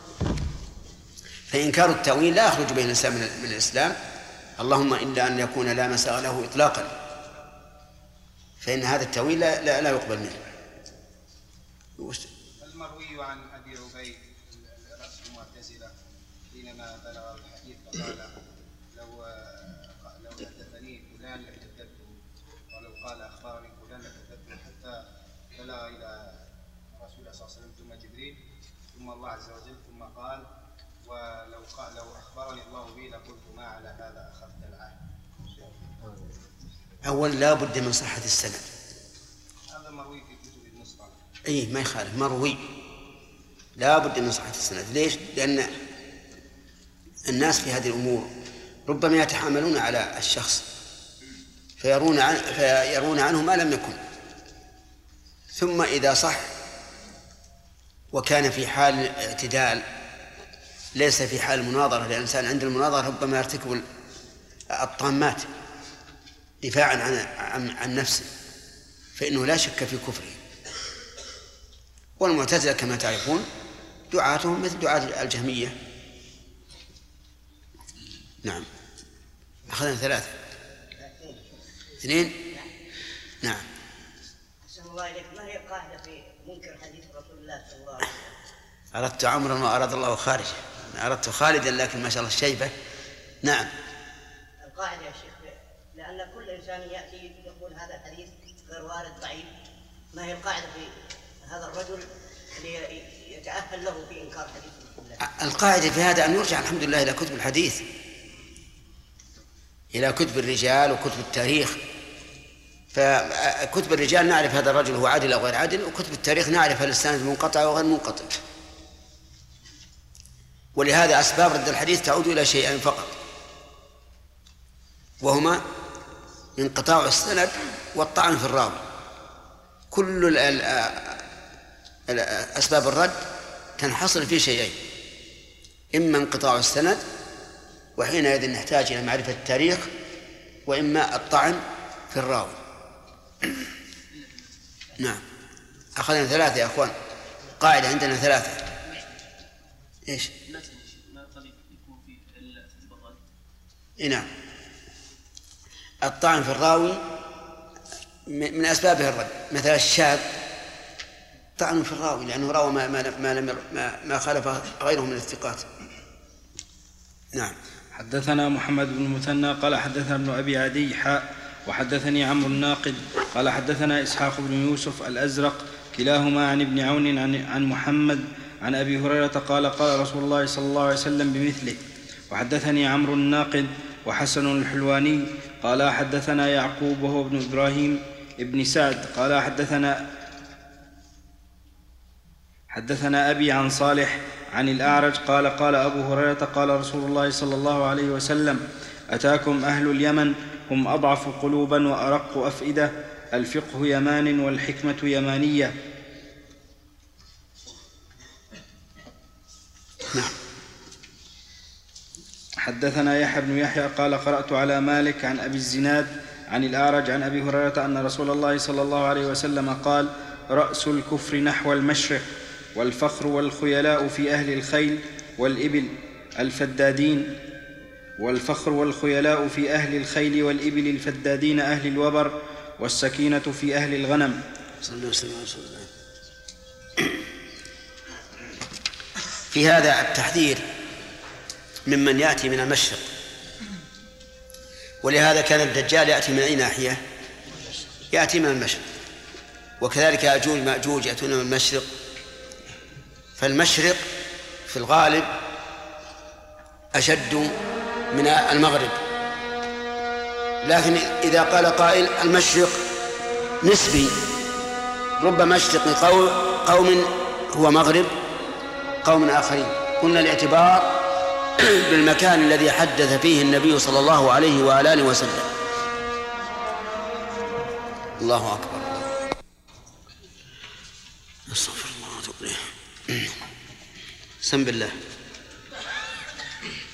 فإنكار التأويل لا يخرج بين الإنسان من الإسلام، اللهم إلا أن يكون لا مساغ له إطلاقا، فإن هذا التأويل لا, لا, لا يقبل منه. المروي عن أبي عبيد رأس المعتزلة حينما بلغ الحديث فقال لو لو حدثني فلان لكذبته، ولو قال أخبرني فلان لكذبته، حتى بلغ إلى رسول الله صلى الله عليه وسلم ثم جبريل ثم الله عز وجل، ثم قال ولو قال لو أخبرني الله به لقلت ما على هذا أخذت العهد. أول لا بد من صحة السند. هذا مروي في كتب المصطلح. أي ما يخالف، مروي لا بد من صحة السند. ليش؟ لأن الناس في هذه الأمور ربما يتحاملون على الشخص فيرون عن فيرون عنه ما لم يكن، ثم إذا صح وكان في حال اعتدال ليس في حال المناظرة، الإنسان عند المناظرة ربما يرتكب الطامات دفاعا عن عن, عن نفسه، فإنه لا شك في كفره. والمعتزلة كما تعرفون دعاتهم مثل دعاة الجهمية. نعم. أخذنا ثلاثة اثنين. نعم. أحسن الله إليك، ما هي القاعدة في منكر حديث رسول الله صلى الله عليه وسلم؟ أردت عمرا وأراد الله خارجا، أردت خالدا لكن ما شاء الله الشيبة. نعم. القاعدة يا شيخ، لأن كل إنسان يأتي يقول هذا الحديث غير وارد ضعيف، ما هي القاعدة في هذا الرجل اللي يتأهل له في إنكار حديث رسول الله؟ القاعدة في هذا أن يرجع الحمد لله إلى كتب الحديث، إلى كتب الرجال وكتب التاريخ. فكتب الرجال نعرف هذا الرجل هو عادل أو غير عادل، وكتب التاريخ نعرف هل السند منقطع أو غير منقطع. ولهذا أسباب رد الحديث تعود إلى شيئين فقط، وهما انقطاع السند والطعن في الراوي. كل أسباب الرد تنحصر في شيئين، إما انقطاع السند وحينئذ نحتاج إلى معرفة التاريخ، وإما الطعن في الراوي. نعم. أخذنا ثلاثة يا أخوان، قاعدة عندنا ثلاثة. إيش؟ إيه نعم. الطعن في الراوي من أسبابه الرد، مثلا الشاذ طعن في الراوي لأنه راوي ما ما لم ما, ما خالف غيره من الثقات. نعم. حدثنا محمد بن المثنى قال حدثنا ابن أبي عدي حاء وحدثني عمرو الناقد قال حدثنا إسحاق بن يوسف الأزرق كلاهما عن ابن عون عن, عن محمد عن أبي هريرة قال قال رسول الله صلى الله عليه وسلم بمثله. وحدثني عمرو الناقد وحسن الحلواني قال حدثنا يعقوب وهو ابن إبراهيم ابن سعد قال حدثنا حدثنا أبي عن صالح عن الأعرج قال قال أبو هريرة قال رسول الله صلى الله عليه وسلم أتاكم أهل اليمن هم أضعف قلوبا وأرق أفئدة، الفقه يمان والحكمة يمانية. نعم. حدثنا يحيى بن يحيى قال قرأت على مالك عن أبي الزناد عن الأعرج عن أبي هريرة أن رسول الله صلى الله عليه وسلم قال رأس الكفر نحو المشرق، والفخر والخيلاء في أهل الخيل والإبل الفدادين والفخر والخيلاء في أهل الخيل والإبل الفدادين أهل الوبر، والسكينة في أهل الغنم. صلى الله عليه وسلم. في هذا التحذير ممن يأتي من المشرق، ولهذا كان الدجال يأتي من أي ناحية؟ يأتي من المشرق، وكذلك يأجوج مأجوج يأتون من المشرق. فالمشرق في الغالب أشد من المغرب، لكن إذا قال قائل المشرق نسبي، رب مشرق قوم هو مغرب قوم آخرين. قلنا الاعتبار بالمكان الذي حدث فيه النبي صلى الله عليه وآله وسلم. الله أكبر. استغفر الله واتوب إليه. سم بالله.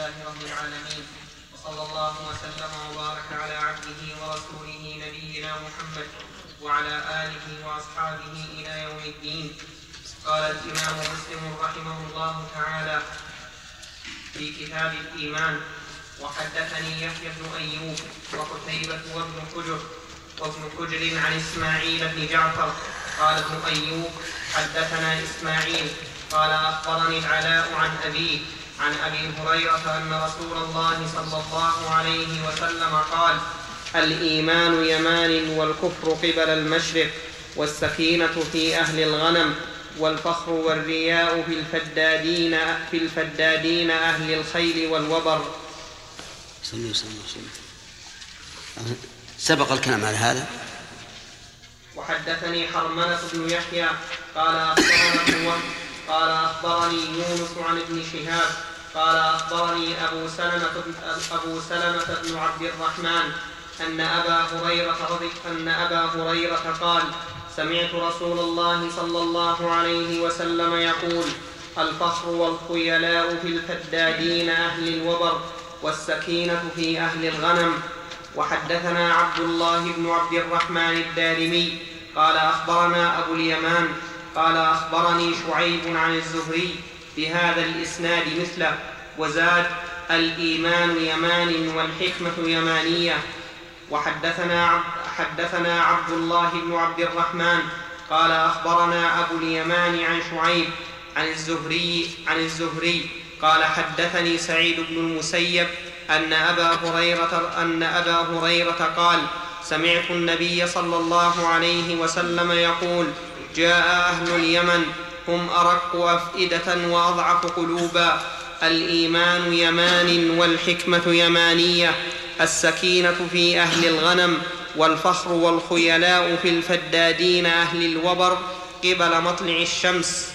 لله رب العالمين، وصلى الله وسلم وبارك على عبده ورسوله نبينا محمد وعلى آله وأصحابه إلى يوم الدين. قال الإمام مسلم رحمه الله تعالى في كتاب الإيمان: وحدثني يحيى بن أيوب وقتيبة وابن حجر وابن حجر عن إسماعيل بن جعفر قال ابن أيوب: حدثنا إسماعيل قال أخبرني العلاء عن أبيه عن أبي هريرة أن رسول الله صلى الله عليه وسلم قال: الإيمان يمان والكفر قبل المشرق، والسكينة في أهل الغنم، والفخر والرياء في الفدادين في الفدادين أهل الخيل والوبر. سمي سمي سمي. سبق الكلام على هذا. وحدثني حرملة بن يحيى قال أخبرني قال أخبرني يونس عن ابن شهاب قال أخبرني أبو سلمة أبو سلمة بن عبد الرحمن أن أبا هريرة رضي أن أبا هريرة قال: سمعت رسول الله صلى الله عليه وسلم يقول: الفخر والخيلاء في الفدادين أهل الوبر، والسكينة في أهل الغنم. وحدثنا عبد الله بن عبد الرحمن الدارمي قال أخبرنا أبو اليمان قال أخبرني شعيب عن الزهري بهذا الإسناد مثله، وزاد: الإيمان يمان والحكمة يمانية. وحدثنا عبد حدثنا عبد الله بن عبد الرحمن قال أخبرنا أبو اليمان عن شعيب عن الزهري عن الزهري قال: حدثني سعيد بن المسيب أن أبا هريرة أن أبا هريرة قال: سمعت النبي صلى الله عليه وسلم يقول: جاء أهل اليمن هم أرق أفئدة وأضعف قلوبا، الإيمان يمان والحكمة يمانية، السكينة في أهل الغنم، والفخر والخيلاء في الفدادين أهل الوبر قبل مطلع الشمس.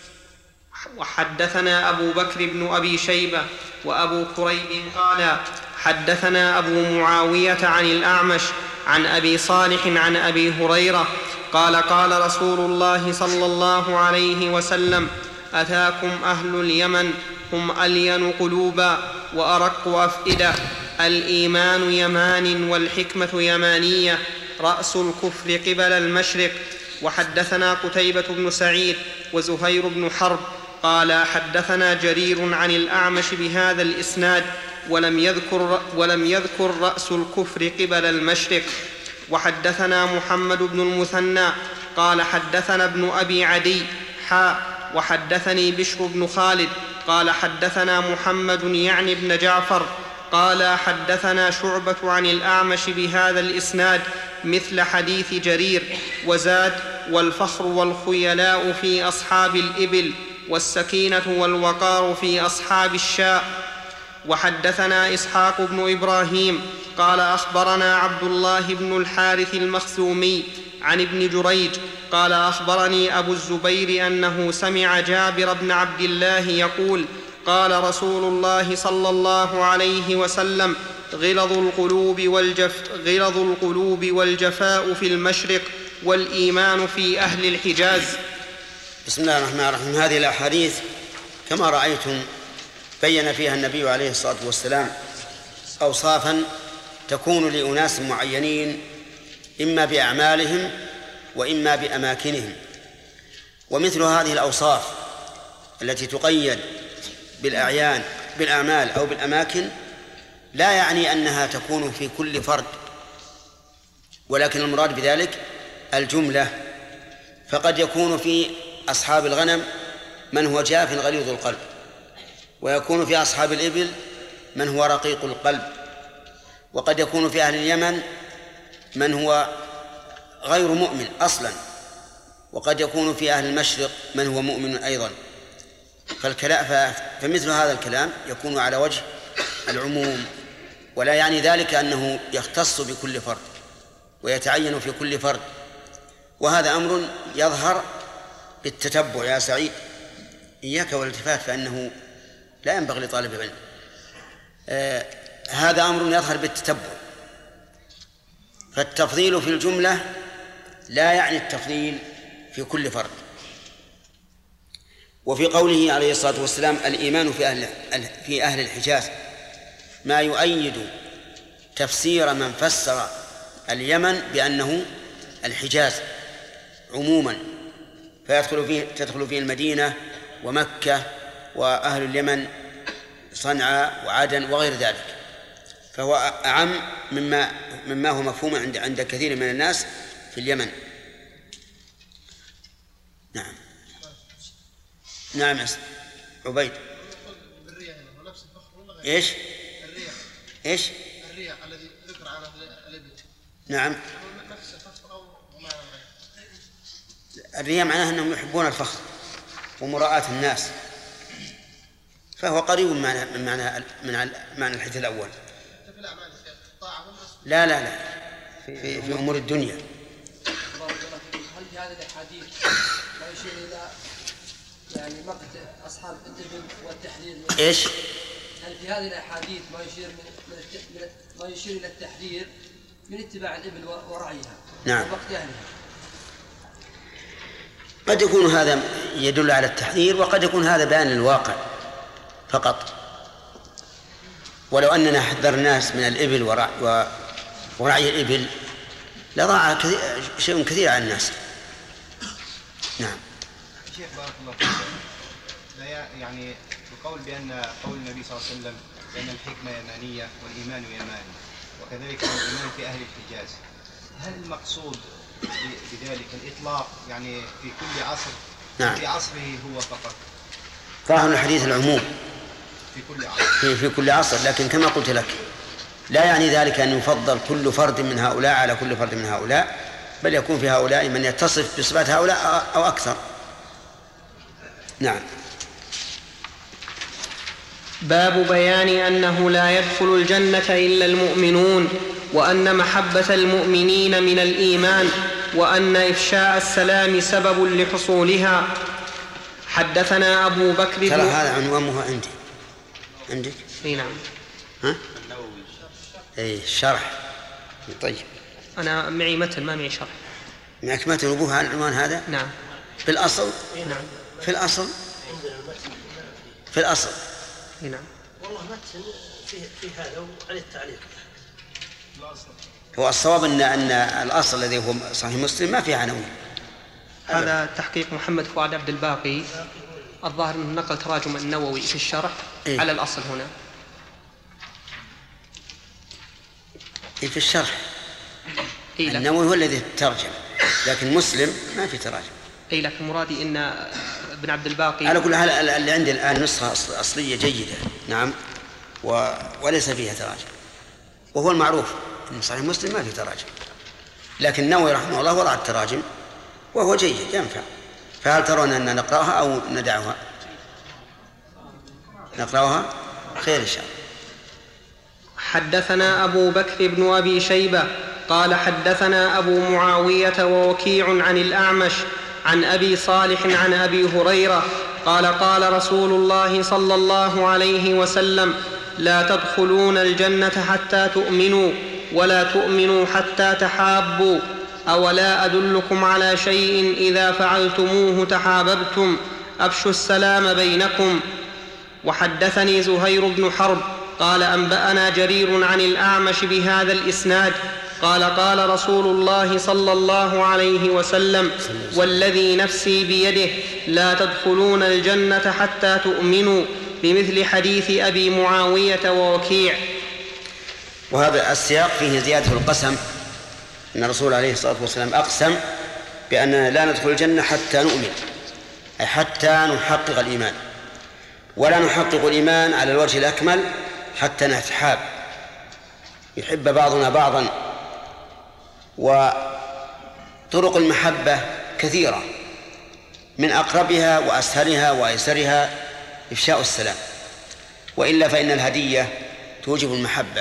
وحدثنا أبو بكر بن أبي شيبة وأبو كريب قال: حدثنا أبو معاوية عن الأعمش عن أبي صالح عن أبي هريرة قال: قال رسول الله صلى الله عليه وسلم: أتاكم أهل اليمن هم ألين قلوبا وأرق أفئدة، الإيمان يمان والحكمة يمانية، رأس الكفر قبل المشرق. وحدثنا قتيبة بن سعيد وزهير بن حرب قال: حدثنا جرير عن الأعمش بهذا الإسناد ولم يذكر, ولم يذكر رأس الكفر قبل المشرق. وحدثنا محمد بن المثنى قال: حدثنا ابن أبي عدي حاء وحدثني بشر بن خالد قال: حدثنا محمد يعني ابن جعفر قال: حدثنا شعبة عن الأعمش بهذا الإسناد مثل حديث جرير، وزاد: والفخر والخيلاء في أصحاب الإبل، والسكينة والوقار في أصحاب الشاء. وحدثنا إسحاق بن إبراهيم قال: أخبرنا عبد الله بن الحارث المخزومي عن ابن جريج قال: أخبرني أبو الزبير أنه سمع جابر بن عبد الله يقول: قال رسول الله صلى الله عليه وسلم: غلظ القلوب, والجف غلظ القلوب والجفاء في المشرق، والإيمان في أهل الحجاز. بسم الله الرحمن الرحيم. هذه الأحاديث كما رأيتم بين فيها النبي عليه الصلاة والسلام أوصافا تكون لأناس معينين إما بأعمالهم وإما بأماكنهم. ومثل هذه الأوصاف التي تقيد بالأعيان بالأعمال أو بالأماكن لا يعني أنها تكون في كل فرد، ولكن المراد بذلك الجملة. فقد يكون في أصحاب الغنم من هو جاف غليظ القلب، ويكون في أصحاب الإبل من هو رقيق القلب، وقد يكون في أهل اليمن من هو غير مؤمن أصلا، وقد يكون في أهل المشرق من هو مؤمن أيضا. فالكلام فمثل هذا الكلام يكون على وجه العموم، ولا يعني ذلك أنه يختص بكل فرد ويتعين في كل فرد. وهذا أمر يظهر بالتتبع يا سعيد، إياك والالتفات فإنه لا ينبغي لطالب العلم. آه هذا أمر يظهر بالتتبع. فالتفضيل في الجملة لا يعني التفضيل في كل فرد. وفي قوله عليه الصلاة والسلام: الإيمان في أهل, في أهل الحجاز، ما يؤيد تفسير من فسر اليمن بأنه الحجاز عموما، فيدخل فيه تدخل فيه المدينة ومكة وأهل اليمن صنعاء وعدن وغير ذلك، فهو أعم مما مما هو مفهوم عند عند كثير من الناس في اليمن. نعم نعم عبيد. ايش الريح ايش الريح الذي ذكر على الابل. نعم نفس الفخر او معنى غير. الرياء معناه انهم يحبون الفخر ومراءة الناس، فهو قريب من معنى من معنى من معنى الحديث الاول. لا لا لا في في امور الدنيا. هل في هذه الاحاديث ما يشير الى يعني مقت اصحاب الابل والتحرير؟ ايش؟ هل في هذه الاحاديث ما يشير من من ما يشير الى التحرير من اتباع الابل ورعيها؟ نعم. ووقت اهلها. قد يكون هذا يدل على التحذير، وقد يكون هذا بيان للواقع فقط. ولو أننا حذر الناس من الإبل ورعي, ورعي الإبل لضاع كثير شيء كثير على الناس. نعم. شيخ بارك الله فيك، لا يعني القول بأن قول النبي صلى الله عليه وسلم بأن الحكمة يمانية والإيمان يماني، وكذلك الإيمان في أهل الحجاز، هل المقصود بذلك الإطلاق يعني في كل عصر؟ نعم. في عصره هو فقط؟ ظاهر الحديث العموم في كل عصر. في, في كل عصر، لكن كما قلت لك لا يعني ذلك أن يفضل كل فرد من هؤلاء على كل فرد من هؤلاء، بل يكون في هؤلاء من يتصف بصفات هؤلاء أو أكثر. نعم. باب بيان أنه لا يدخل الجنة إلا المؤمنون، وأن محبة المؤمنين من الإيمان، وأن إفشاء السلام سبب لحصولها. حدثنا أبو بكر بن... ترى هذا عنوانه عندي عندك؟ اي نعم. ها؟ اي الشرح. طيب أنا معي متن ما معي شرح. معك متن أبوها على العنوان هذا؟ نعم. في الأصل؟ نعم. في الأصل؟ في الأصل. نعم. والله متن في في هذا وعليه التعليق. هو الصواب أن أن الأصل الذي هو صحيح مسلم ما فيه عناوين. هذا تحقيق محمد فؤاد عبد الباقي، الظاهر أنه نقل تراجم النووي في الشرح إيه؟ على الأصل هنا. إيه في الشرح. إيه النووي هو الذي ترجم، لكن مسلم ما في تراجم. أي لكن مرادي أن ابن عبد الباقي على كل حال اللي عندي الآن نسخة أصلية جيدة. نعم. و... وليس فيها تراجم، وهو المعروف أن صحيح مسلم ما فيه تراجم، لكن النووي رحمه الله وضع التراجم وهو جيد ينفع. فهل ترون أن نقرأها أو ندعها؟ نقرأها خير إن شاء الله. حدثنا أبو بكر بن أبي شيبة قال حدثنا أبو معاوية ووكيع عن الأعمش عن أبي صالح عن أبي هريرة قال قال رسول الله صلى الله عليه وسلم: لا تدخلون الجنة حتى تؤمنوا، ولا تؤمنوا حتى تحابوا، أولا أدلكم على شيء إذا فعلتموه تحاببتم، أفشوا السلام بينكم. وحدثني زهير بن حرب قال أنبأنا جرير عن الأعمش بهذا الإسناد قال قال رسول الله صلى الله عليه وسلم: والذي نفسي بيده لا تدخلون الجنة حتى تؤمنوا، بمثل حديث أبي معاوية ووكيع. وهذا السياق فيه زيادة القسم، أن الرسول عليه الصلاة والسلام أقسم بأننا لا ندخل الجنة حتى نؤمن، أي حتى نحقق الإيمان، ولا نحقق الإيمان على الوجه الأكمل حتى نتحاب، يحب بعضنا بعضا. وطرق المحبة كثيرة، من أقربها وأسهلها وأيسرها إفشاء السلام، وإلا فإن الهدية توجب المحبة،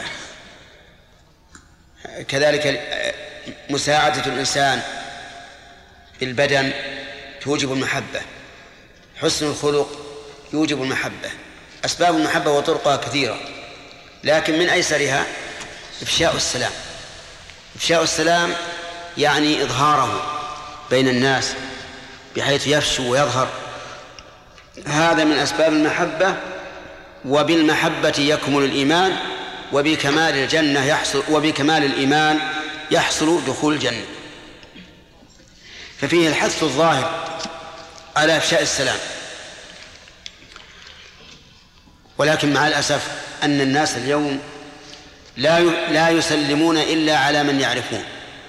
كذلك مساعدة الإنسان بالبدن توجب المحبة، حسن الخلق يوجب المحبة. أسباب المحبة وطرقها كثيرة، لكن من أيسرها إفشاء السلام. إفشاء السلام يعني إظهاره بين الناس بحيث يفشو ويظهر، هذا من أسباب المحبة. وبالمحبة يكمل الإيمان، وبكمال الجنة يحصل وبكمال الإيمان يحصل دخول الجنة. ففيه الحث الظاهر على إفشاء السلام، ولكن مع الأسف أن الناس اليوم لا لا يسلمون إلا على من يعرفون،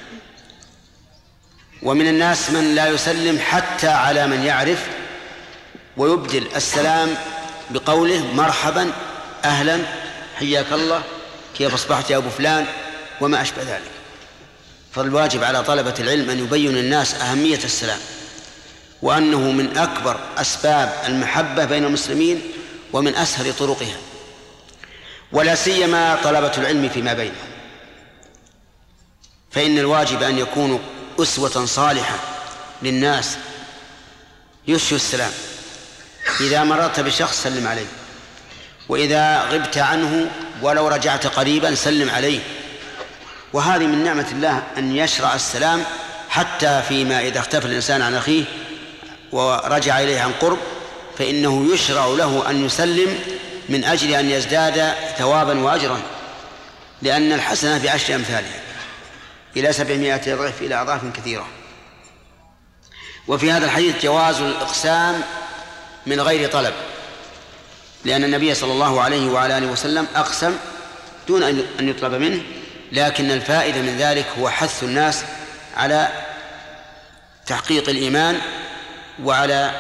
ومن الناس من لا يسلم حتى على من يعرف، ويبدل السلام بقوله مرحبا أهلا حياك الله كيف أصبحت يا أبو فلان وما أشبه ذلك. فالواجب على طلبة العلم أن يبين الناس أهمية السلام، وأنه من أكبر أسباب المحبة بين المسلمين ومن أسهل طرقها، ولا سيما طلبة العلم فيما بينهم، فإن الواجب أن يكونوا أسوة صالحة للناس، يفشوا السلام. إذا مررت بشخص سلم عليه، وإذا غبت عنه ولو رجعت قريبا سلم عليه. وهذه من نعمة الله أن يشرع السلام حتى فيما إذا اختفى الإنسان عن أخيه ورجع إليه عن قرب، فإنه يشرع له أن يسلم من أجل أن يزداد ثوابا وأجرا، لأن الحسنة بعشر أمثالها إلى سبعمائة ضعف إلى أضعاف كثيرة. وفي هذا الحديث جواز الإقسام من غير طلب، لأن النبي صلى الله عليه وعلى آله وسلم أقسم دون أن يطلب منه، لكن الفائدة من ذلك هو حث الناس على تحقيق الإيمان وعلى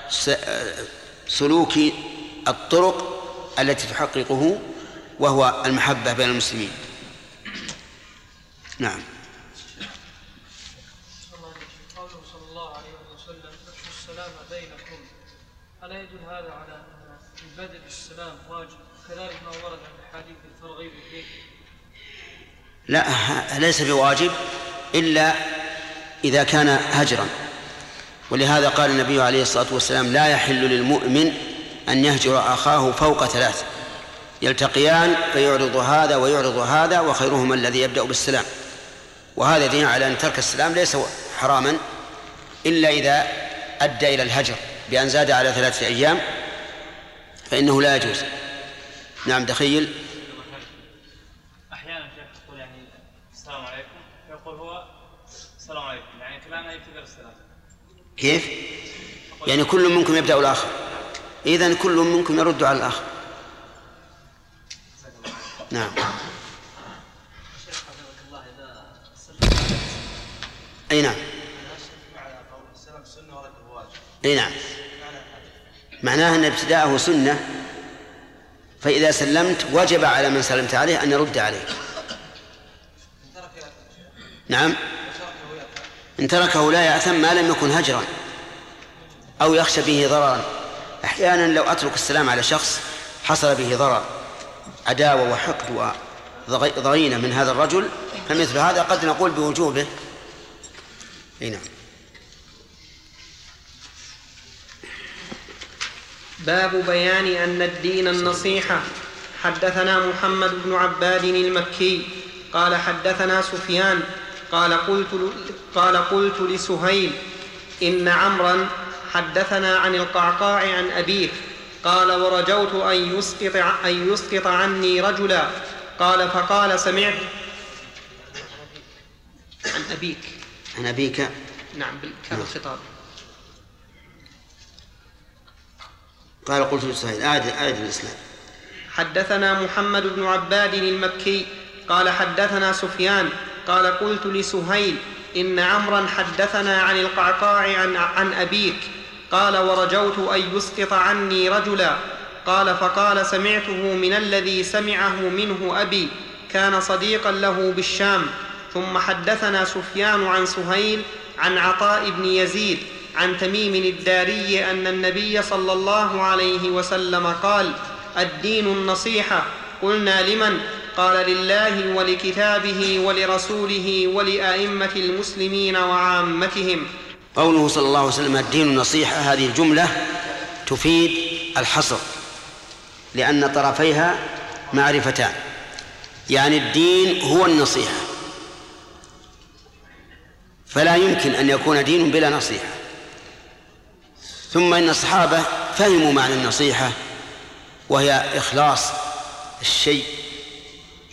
سلوك الطرق التي تحققه، وهو المحبة بين المسلمين. نعم. قوله صلى الله عليه وسلم افشوا السلام بينكم، ألا يدل هذا على أن البدء بالسلام واجب كذلك ما ورد عن الحديث الترغيب فيه؟ لا، ليس بواجب إلا إذا كان هجرا، ولهذا قال النبي عليه الصلاة والسلام لا يحل للمؤمن أن يهجر أخاه فوق ثلاث، يلتقيان فيعرض هذا ويعرض هذا وخيرهما الذي يبدأ بالسلام. وهذا دين على أن ترك السلام ليس حراما إلا إذا أدى إلى الهجر بأن زاد على ثلاثة أيام فإنه لا يجوز. نعم. دخيل أحيانا شيخ يقول يعني السلام عليكم، يقول هو السلام عليكم، يعني كلامنا يبتدأ بالسلام. كيف؟ يعني كل منكم يبدأ الآخر، إذن كل منكم يرد على الآخر. نعم. أي نعم. أي نعم. معناه أن ابتداءه سنة، فإذا سلمت وجب على من سلمت عليه أن يرد عليه. نعم. إن تركه لا يأثم ما لم يكن هجرا أو يخشى به ضررا. أحيانا لو أترك السلام على شخص حصل به ضرر، عداوة وحقد وضغينة من هذا الرجل، فمثل هذا قد نقول بوجوبه. أي نعم. باب بيان أن الدين النصيحة. حدثنا محمد بن عباد المكي قال حدثنا سفيان قال قلت, قال قلت لسهيل إن عمرا حدثنا عن القعقاع عن أبيه قال ورجوت أن يسقط, أن يسقط عني رجلا قال فقال سمعت عن أبيك عن أبيك نعم بالكامل الخطاب. قال قلت لسهيل أعد أعد الإسلام. حدثنا محمد بن عباد المكي قال حدثنا سفيان قال قلت لسهيل إن عمرا حدثنا عن القعقاع عن, عن أبيك قال ورجوت أن يسقط عني رجلا قال فقال سمعته من الذي سمعه منه أبي كان صديقا له بالشام. ثم حدثنا سفيان عن سهيل عن عطاء بن يزيد عن تميم الداري أن النبي صلى الله عليه وسلم قال الدين النصيحة. قلنا لمن؟ قال لله ولكتابه ولرسوله ولأئمة المسلمين وعامتهم. قوله صلى الله عليه وسلم الدين النصيحة، هذه الجملة تفيد الحصر، لأن طرفيها معرفتان، يعني الدين هو النصيحة، فلا يمكن أن يكون دين بلا نصيحة. ثم إن الصحابة فهموا معنى النصيحة، وهي إخلاص الشيء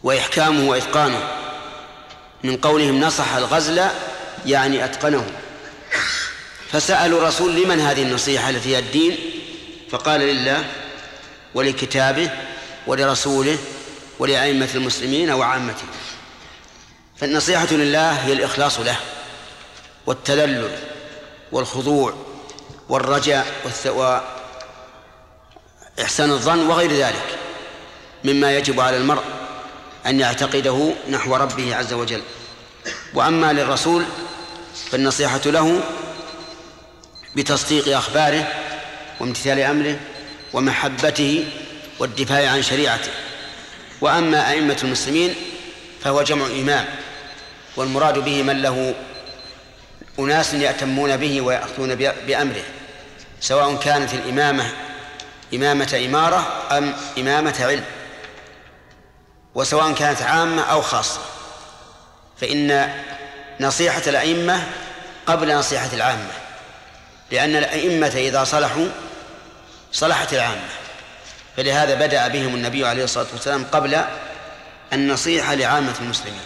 وإحكامه وإتقانه، من قولهم نصح الغزل يعني أتقنه. فسألوا الرسول لمن هذه النصيحة التي هي الدين؟ فقال لله ولكتابه ولرسوله ولأئمة المسلمين وعامته. فالنصيحة لله هي الإخلاص له والتذلل والخضوع والرجاء وإحسان الظن وغير ذلك مما يجب على المرء أن يعتقده نحو ربه عز وجل. وأما للرسول فالنصيحة له بتصديق أخباره وامتثال أمره ومحبته والدفاع عن شريعته. وأما أئمة المسلمين فهو جمع إمام، والمراد به من له أناس يأتمون به ويأخذون بأمره، سواء كانت الإمامة إمامة إمارة أم إمامة علم، وسواء كانت عامة أو خاصة، فإن نصيحة الأئمة قبل نصيحة العامة، لأن الأئمة إذا صلحوا صلحت العامة. فلهذا بدأ بهم النبي عليه الصلاة والسلام قبل النصيحة لعامة المسلمين،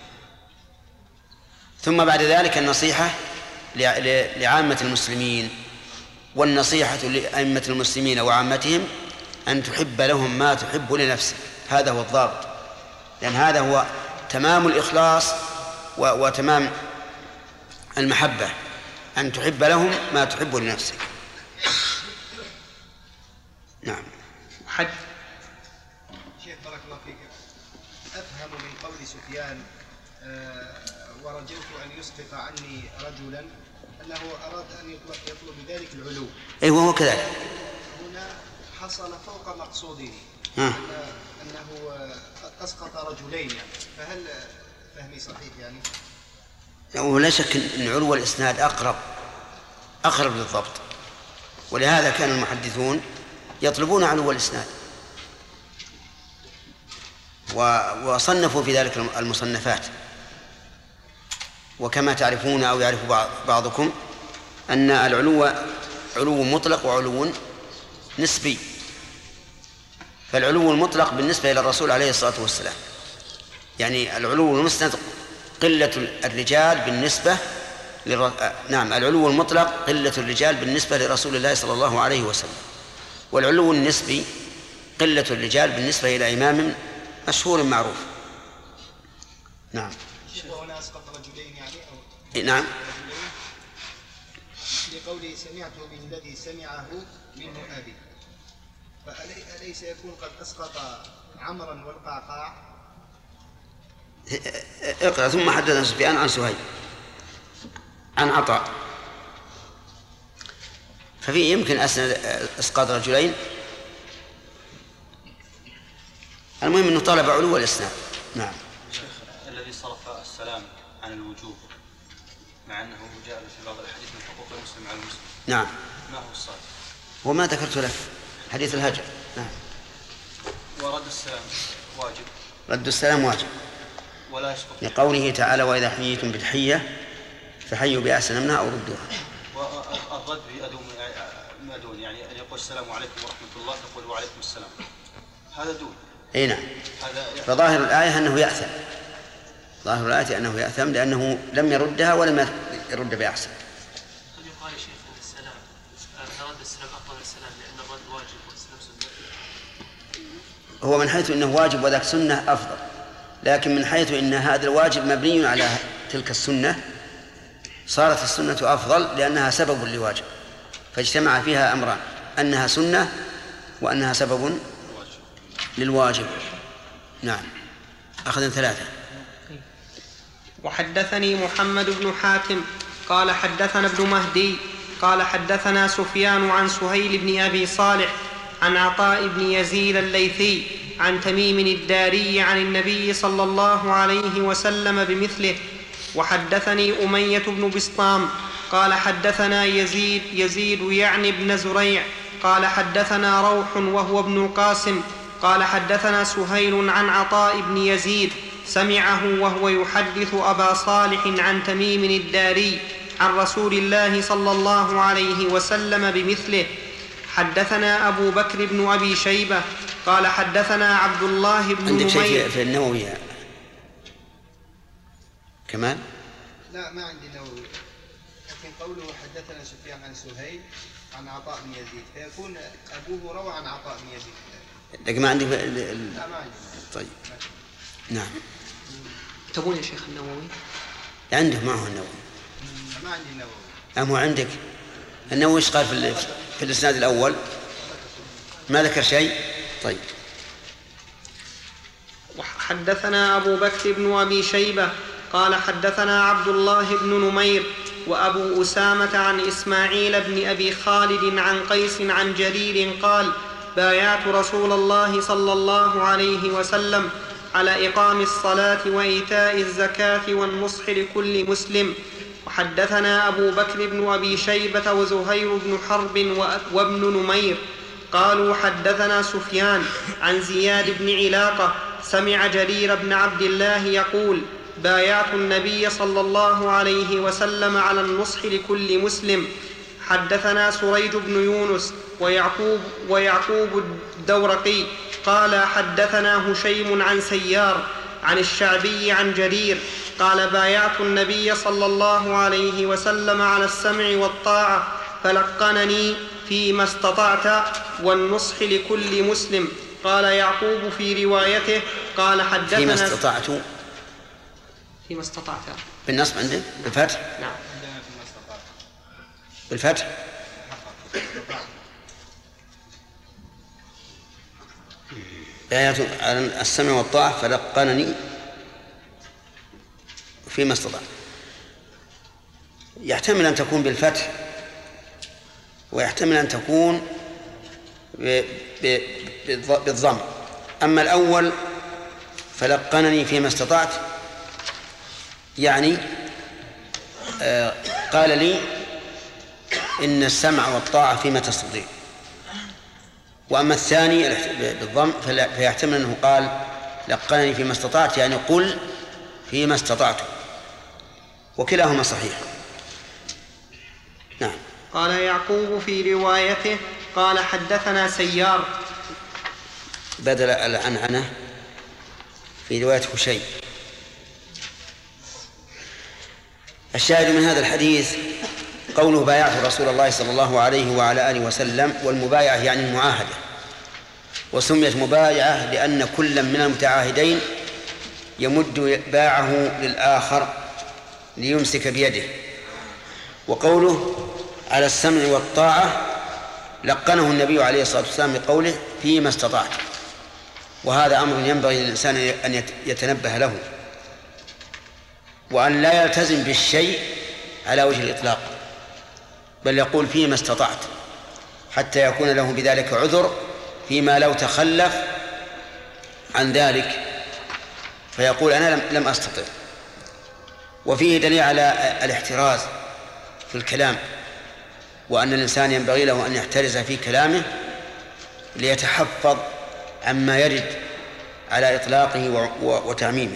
ثم بعد ذلك النصيحة لعامة المسلمين. والنصيحة لأئمة المسلمين وعامتهم أن تحب لهم ما تحب لنفسك، هذا هو الضابط، لأن هذا هو تمام الإخلاص وتمام المحبة، أن تحب لهم ما تحب لنفسك. نعم. حد شيخ بارك الله فيك، أفهم من قول سفيان آه ورجوت أن يسقط عني رجلا أنه أراد أن يطلب بذلك العلو. أي وهو كذلك. هنا حصل فوق مقصوده آه. أنه أسقط رجلين، يعني فهل فهمي صحيح يعني؟ ولا شك أن علو الإسناد أقرب أقرب للضبط، ولهذا كان المحدثون يطلبون علو الإسناد وصنفوا في ذلك المصنفات. وكما تعرفون أو يعرف بعضكم أن العلو علو مطلق وعلو نسبي. فالعلو المطلق بالنسبة إلى الرسول عليه الصلاة والسلام، يعني العلو المسند قلة الرجال بالنسبة للر... نعم العلو المطلق قلة الرجال بالنسبة لرسول الله صلى الله عليه وسلم، والعلو النسبي قلة الرجال بالنسبة إلى إمام مشهور معروف. نعم. وهنا أسقط رجلين يعني أو... نعم. لقولي سمعت من الذي سمعه منه أبي، فأليس يكون قد أسقط عمرا والقعقاع؟ اقرأ. ثم حدثنا سفيان عن سهيل عن عطاء، ففي يمكن أسند إسقاط رجلين. المهم أنه طلب علو الإسناد. نعم. شيخ الذي صرف السلام عن الوجوب مع أنه جاء في بعض الحديث من حقوق المسلم على المسلم، نعم، ما هو الصادق؟ وما ذكرت لك حديث الهجر. نعم. ورد السلام واجب. رد السلام واجب ولا يسقط لقوله تعالى وإذا حييتم بالتحية فحيوا بأحسن منها أو ردوها. والرد بأدوم ما دون، يعني أن يقول السلام عليكم ورحمة الله تقول وعليكم السلام، هذا دون. أي نعم. فظاهر الآية أنه يأثم، ظاهر الآية أنه يأثم لأنه لم يردها ولم يرد بأحسن. قد يقال يا شيخ أن السلام رد السلام أفضل السلام لأن الرد واجب والسلام سنة. هو من حيث أنه واجب وذاك سنة أفضل، لكن من حيث أن هذا الواجب مبني على تلك السنة صارت السنة أفضل لأنها سبب لواجب، فاجتمع فيها أمران، أنها سنة وأنها سبب للواجب. نعم. أخذنا ثلاثة. وحدثني محمد بن حاتم قال حدثنا ابن مهدي قال حدثنا سفيان عن سهيل بن أبي صالح عن عطاء بن يزيد الليثي عن تميم الداري عن النبي صلى الله عليه وسلم بمثله. وحدثني أمية بن بسطام قال حدثنا يزيد يزيد يعني ابن زريع قال حدثنا روح وهو ابن قاسم قال حدثنا سهيل عن عطاء بن يزيد سمعه وهو يحدث أبا صالح عن تميم الداري عن رسول الله صلى الله عليه وسلم بمثله. حدثنا أبو بكر بن أبي شيبة قال حدثنا عبد الله بن عندك نمير. شيء في النووي كمان؟ لا ما عندي نووي، لكن قوله حدثنا سفيان عن سهيل عن عطاء بن يزيد فيكون أبوه روى عن عطاء بن يزيد. لكن ما عندي ال... ال... لا ما عندي. طيب نعم. تبون يا شيخ النووي؟ عنده ما هو النووي. ما عندي النووي. أم هو عندك؟ النووي إيش قال في, في الإسناد الأول؟ ما ذكر شيء؟ طيب. حدثنا أبو بكر بن أبي شيبة قال حدثنا عبد الله بن نمير وأبو أسامة عن إسماعيل بن أبي خالد عن قيس عن جرير قال بايعت رسول الله صلى الله عليه وسلم على إقام الصلاة وإيتاء الزكاة والنصح لكل مسلم. وحدثنا أبو بكر بن أبي شيبة وزهير بن حرب وابن نمير قالوا حدثنا سفيان عن زياد بن علاقة سمع جرير بن عبد الله يقول بايعت النبي صلى الله عليه وسلم على النصح لكل مسلم. حدثنا سريج بن يونس ويعقوب, ويعقوب الدورقي قال حدثنا هشيم عن سيار عن الشعبي عن جرير قال بايعت النبي صلى الله عليه وسلم على السمع والطاعة فلقنني فيما استطعت والنصح لكل مسلم. قال يعقوب في روايته قال حدثنا فيما استطعت فيما استطعت بالنصب عنده بالفتح؟ نعم بالفتح. آيات على السمع والطاعة فلقنني فيما استطعت. يحتمل أن تكون بالفتح ويحتمل أن تكون بالضم. أما الأول فلقنني فيما استطعت يعني آه قال لي إن السمع والطاعة فيما تستطيع. وأما الثاني بالضم فيحتمل أنه قال لقنني فيما استطعت يعني قل فيما استطعت، وكلاهما صحيح. نعم. قال يعقوب في روايته قال حدثنا سيار بدل العنعنة في رواية هشيم. الشاهد من هذا الحديث قوله بايعت رسول الله صلى الله عليه وعلى آله وسلم، والمبايعة يعني المعاهدة، وسميت مبايعة لأن كل من المتعاهدين يمد باعه للآخر ليمسك بيده. وقوله على السمع والطاعة لقنه النبي عليه الصلاة والسلام بقوله فيما استطعت، وهذا أمر ينبغي للإنسان أن يتنبه له، وأن لا يلتزم بالشيء على وجه الإطلاق، بل يقول فيما استطعت حتى يكون له بذلك عذر فيما لو تخلف عن ذلك فيقول أنا لم أستطع. وفيه دليل على الاحتراز في الكلام، وأن الإنسان ينبغي له أن يحترز في كلامه ليتحفظ عما يرد على إطلاقه وتعميمه.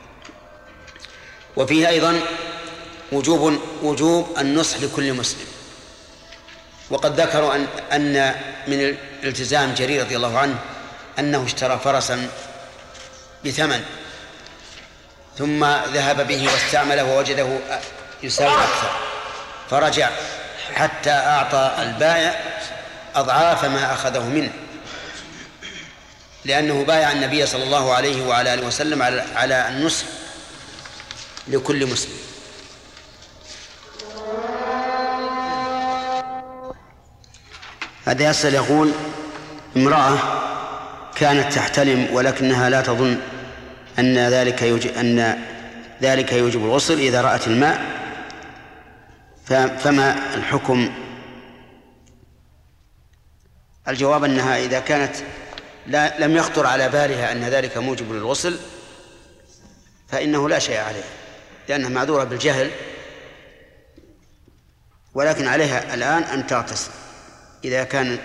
وفيه أيضا وجوب وجوب النصح لكل مسلم. وقد ذكروا أن أن من الالتزام جرير رضي الله عنه أنه اشترى فرسا بثمن ثم ذهب به واستعمله ووجده يساوي أكثر، فرجع حتى أعطى البائع أضعاف ما أخذه منه، لأنه بايع النبي صلى الله عليه وعلى آله وسلم على على النصح لكل مسلم. هذا يسأل يقول امرأة كانت تحتلم ولكنها لا تظن أن ذلك يوجب أن ذلك يوجب الغسل إذا رأت الماء، فما الحكم؟ الجواب أنها إذا كانت لا لم يخطر على بالها أن ذلك موجب للغسل فإنه لا شيء عليها، لأنها معذورة بالجهل، ولكن عليها الآن أن تغتسل إذا كان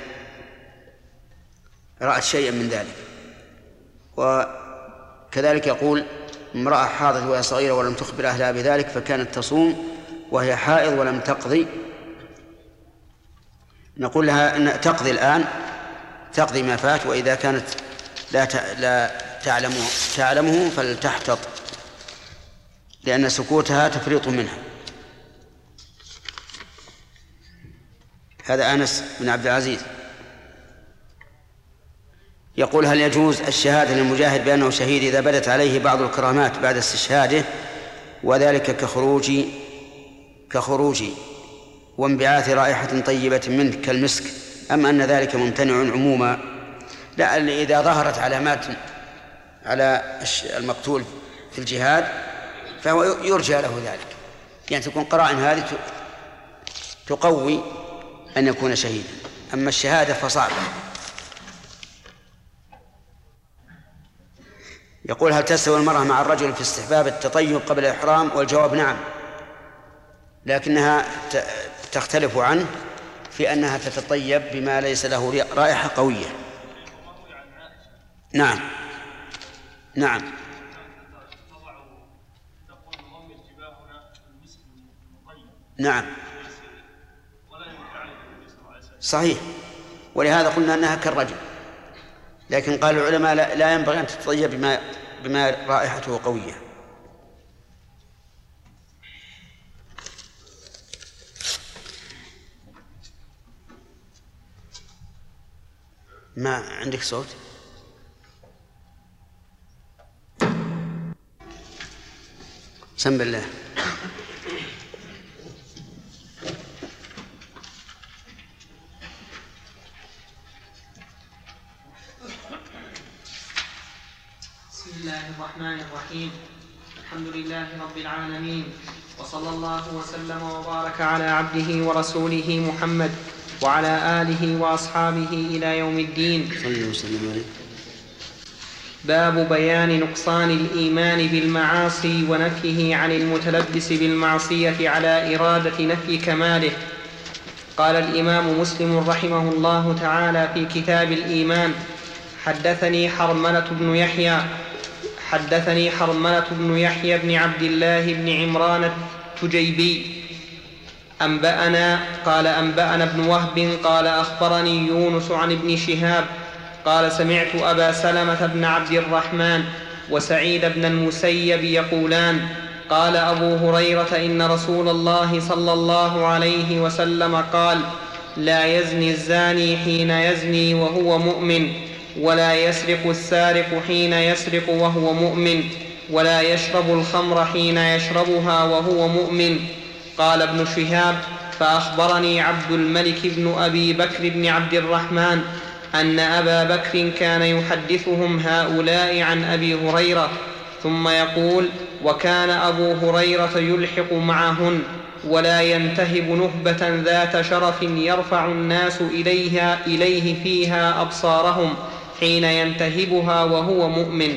رأت شيئا من ذلك. وكذلك يقول امرأة حاضت وهي صغيرة ولم تخبر أهلها بذلك فكانت تصوم وهي حائض ولم تقضي، نقول لها أن تقضي الآن، تقضي ما فات، وإذا كانت لا لا تعلمه, تعلمه فلتحتط، لأن سكوتها تفريط منها. هذا أنس بن عبد العزيز يقول: هل يجوز الشهادة للمجاهد بأنه شهيد إذا بدت عليه بعض الكرامات بعد استشهاده، وذلك كخروج كخروج وانبعاث رائحة طيبة منه كالمسك، أم أن ذلك ممتنع عموما؟ لا، إذا ظهرت علامات على المقتول في الجهاد فهو يرجى له ذلك، يعني تكون قرائن هذه تقوي أن يكون شهيدا. أما الشهادة فصعبة. يقول: هل تستوي المرأة مع الرجل في استحباب التطيب قبل الإحرام؟ والجواب نعم، لكنها تختلف عنه في أنها تتطيب بما ليس له رائحة قوية. نعم نعم نعم صحيح، ولهذا قلنا أنها كالرجل، لكن قال العلماء لا ينبغي أن تتطيب بما, بما رائحته قوية. ما عندك صوت؟ سم بالله. بسم الله الرحمن الرحيم. الحمد لله رب العالمين، وصلى الله وسلم وبارك على عبده ورسوله محمد وعلى آله وأصحابه إلى يوم الدين. صلى وسلم عليه. باب بيان نقصان الإيمان بالمعاصي ونفيه عن المتلبس بالمعصية على إرادة نفي كماله. قال الإمام مسلم رحمه الله تعالى في كتاب الإيمان: حدثني حرملة بن يحيى حدثني حرملة بن يحيى بن عبد الله بن عمران التجيبي أنبأنا قال أنبأنا ابن وهب قال أخبرني يونس عن ابن شهاب قال سمعت أبا سلمة بن عبد الرحمن وسعيد بن المسيب يقولان: قال أبو هريرة إن رسول الله صلى الله عليه وسلم قال: لا يزني الزاني حين يزني وهو مؤمن، ولا يسرق السارق حين يسرق وهو مؤمن، ولا يشرب الخمر حين يشربها وهو مؤمن. قال ابن شهاب: فأخبرني عبد الملك بن أبي بكر بن عبد الرحمن أن أبا بكر كان يحدثهم هؤلاء عن أبي هريرة، ثم يقول: وكان أبو هريرة يلحق معهن، ولا ينتهب نهبة ذات شرف يرفع الناس إليها إليه فيها أبصارهم حين ينتهبها وهو مؤمن.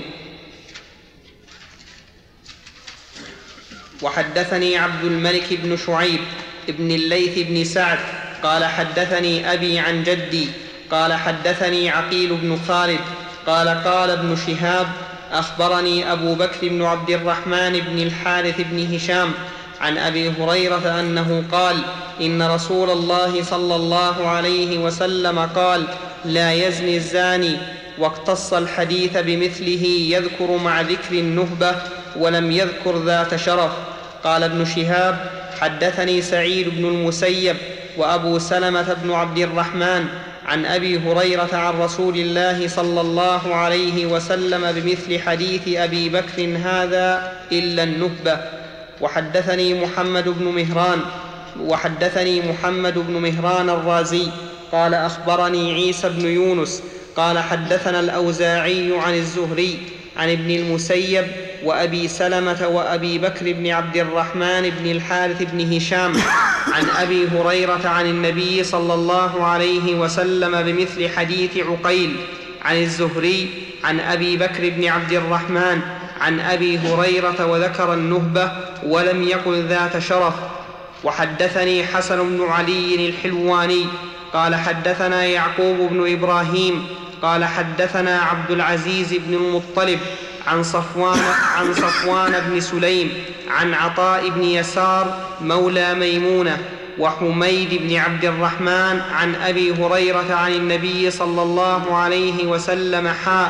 وحدثني عبد الملك بن شعيب ابن الليث بن سعد قال حدثني أبي عن جدي قال حدثني عقيل بن خالد قال قال ابن شهاب: أخبرني أبو بكر بن عبد الرحمن بن الحارث بن هشام عن أبي هريرة أنه قال: إن رسول الله صلى الله عليه وسلم قال: لا يزني الزاني، واقتص الحديث بمثله يذكر مع ذكر النهبة ولم يذكر ذات شرف. قال ابن شهاب: حدثني سعيد بن المسيب وأبو سلمة بن عبد الرحمن عن أبي هريرة عن رسول الله صلى الله عليه وسلم بمثل حديث أبي بكر هذا إلا النهبة. وحدثني محمد بن مهران وحدثني محمد بن مهران الرازي قال أخبرني عيسى بن يونس قال حدثنا الأوزاعي عن الزهري عن ابن المسيب وأبي سلمة وأبي بكر بن عبد الرحمن بن الحارث بن هشام عن أبي هريرة عن النبي صلى الله عليه وسلم بمثل حديث عقيل عن الزهري عن أبي بكر بن عبد الرحمن عن أبي هريرة وذكر النهبة ولم يقل ذات شرف. وحدثني حسن بن علي الحلواني قال حدثنا يعقوب بن إبراهيم قال حدثنا عبد العزيز بن المطلب عن صفوان, عن صفوان بن سليم عن عطاء بن يسار مولى ميمونة وحميد بن عبد الرحمن عن أبي هريرة عن النبي صلى الله عليه وسلم حاء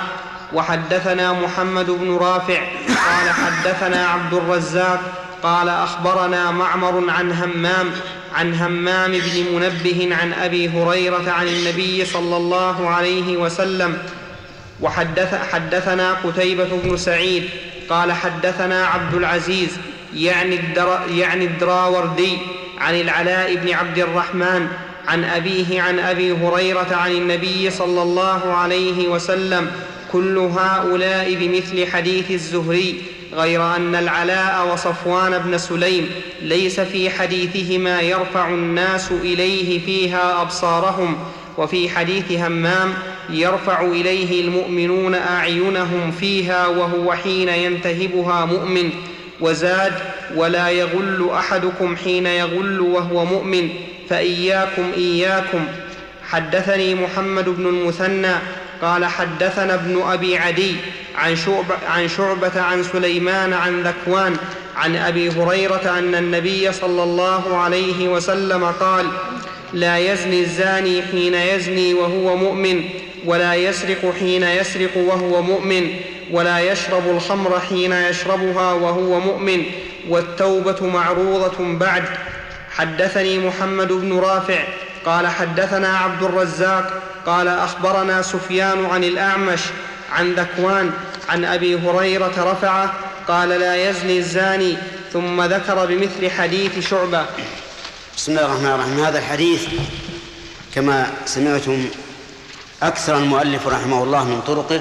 وحدثنا محمد بن رافع قال حدثنا عبد الرزاق قال أخبرنا معمر عن همام عن همام بن منبه عن أبي هريرة عن النبي صلى الله عليه وسلم. وحدث حدثنا قتيبة بن سعيد قال حدثنا عبد العزيز يعني, الدر يعني الدراوردي عن العلاء بن عبد الرحمن عن أبيه عن أبي هريرة عن النبي صلى الله عليه وسلم: كل هؤلاء بمثل حديث الزهري، غير أن العلاء وصفوان بن سليم ليس في حديثهما يرفع الناس إليه فيها أبصارهم، وفي حديث همام يرفع إليه المؤمنون أعينهم فيها وهو حين ينتهبها مؤمن. وزاد: ولا يغل أحدكم حين يغل وهو مؤمن، فإياكم إياكم. حدثني محمد بن المثنى قال حدثنا ابن أبي عدي عن شعبة, عن شعبة عن سليمان عن ذكوان عن أبي هريرة أن النبي صلى الله عليه وسلم قال: لا يزني الزاني حين يزني وهو مؤمن، ولا يسرق حين يسرق وهو مؤمن، ولا يشرب الخمر حين يشربها وهو مؤمن، والتوبة معروضة بعد. حدثني محمد بن رافع قال حدثنا عبد الرزاق قال أخبرنا سفيان عن الأعمش عن ذكوان عن أبي هريرة رفعه قال: لا يزني الزاني، ثم ذكر بمثل حديث شعبة. بسم الله الرحمن الرحيم. هذا الحديث كما سمعتم أكثر المؤلف رحمه الله من طرقه،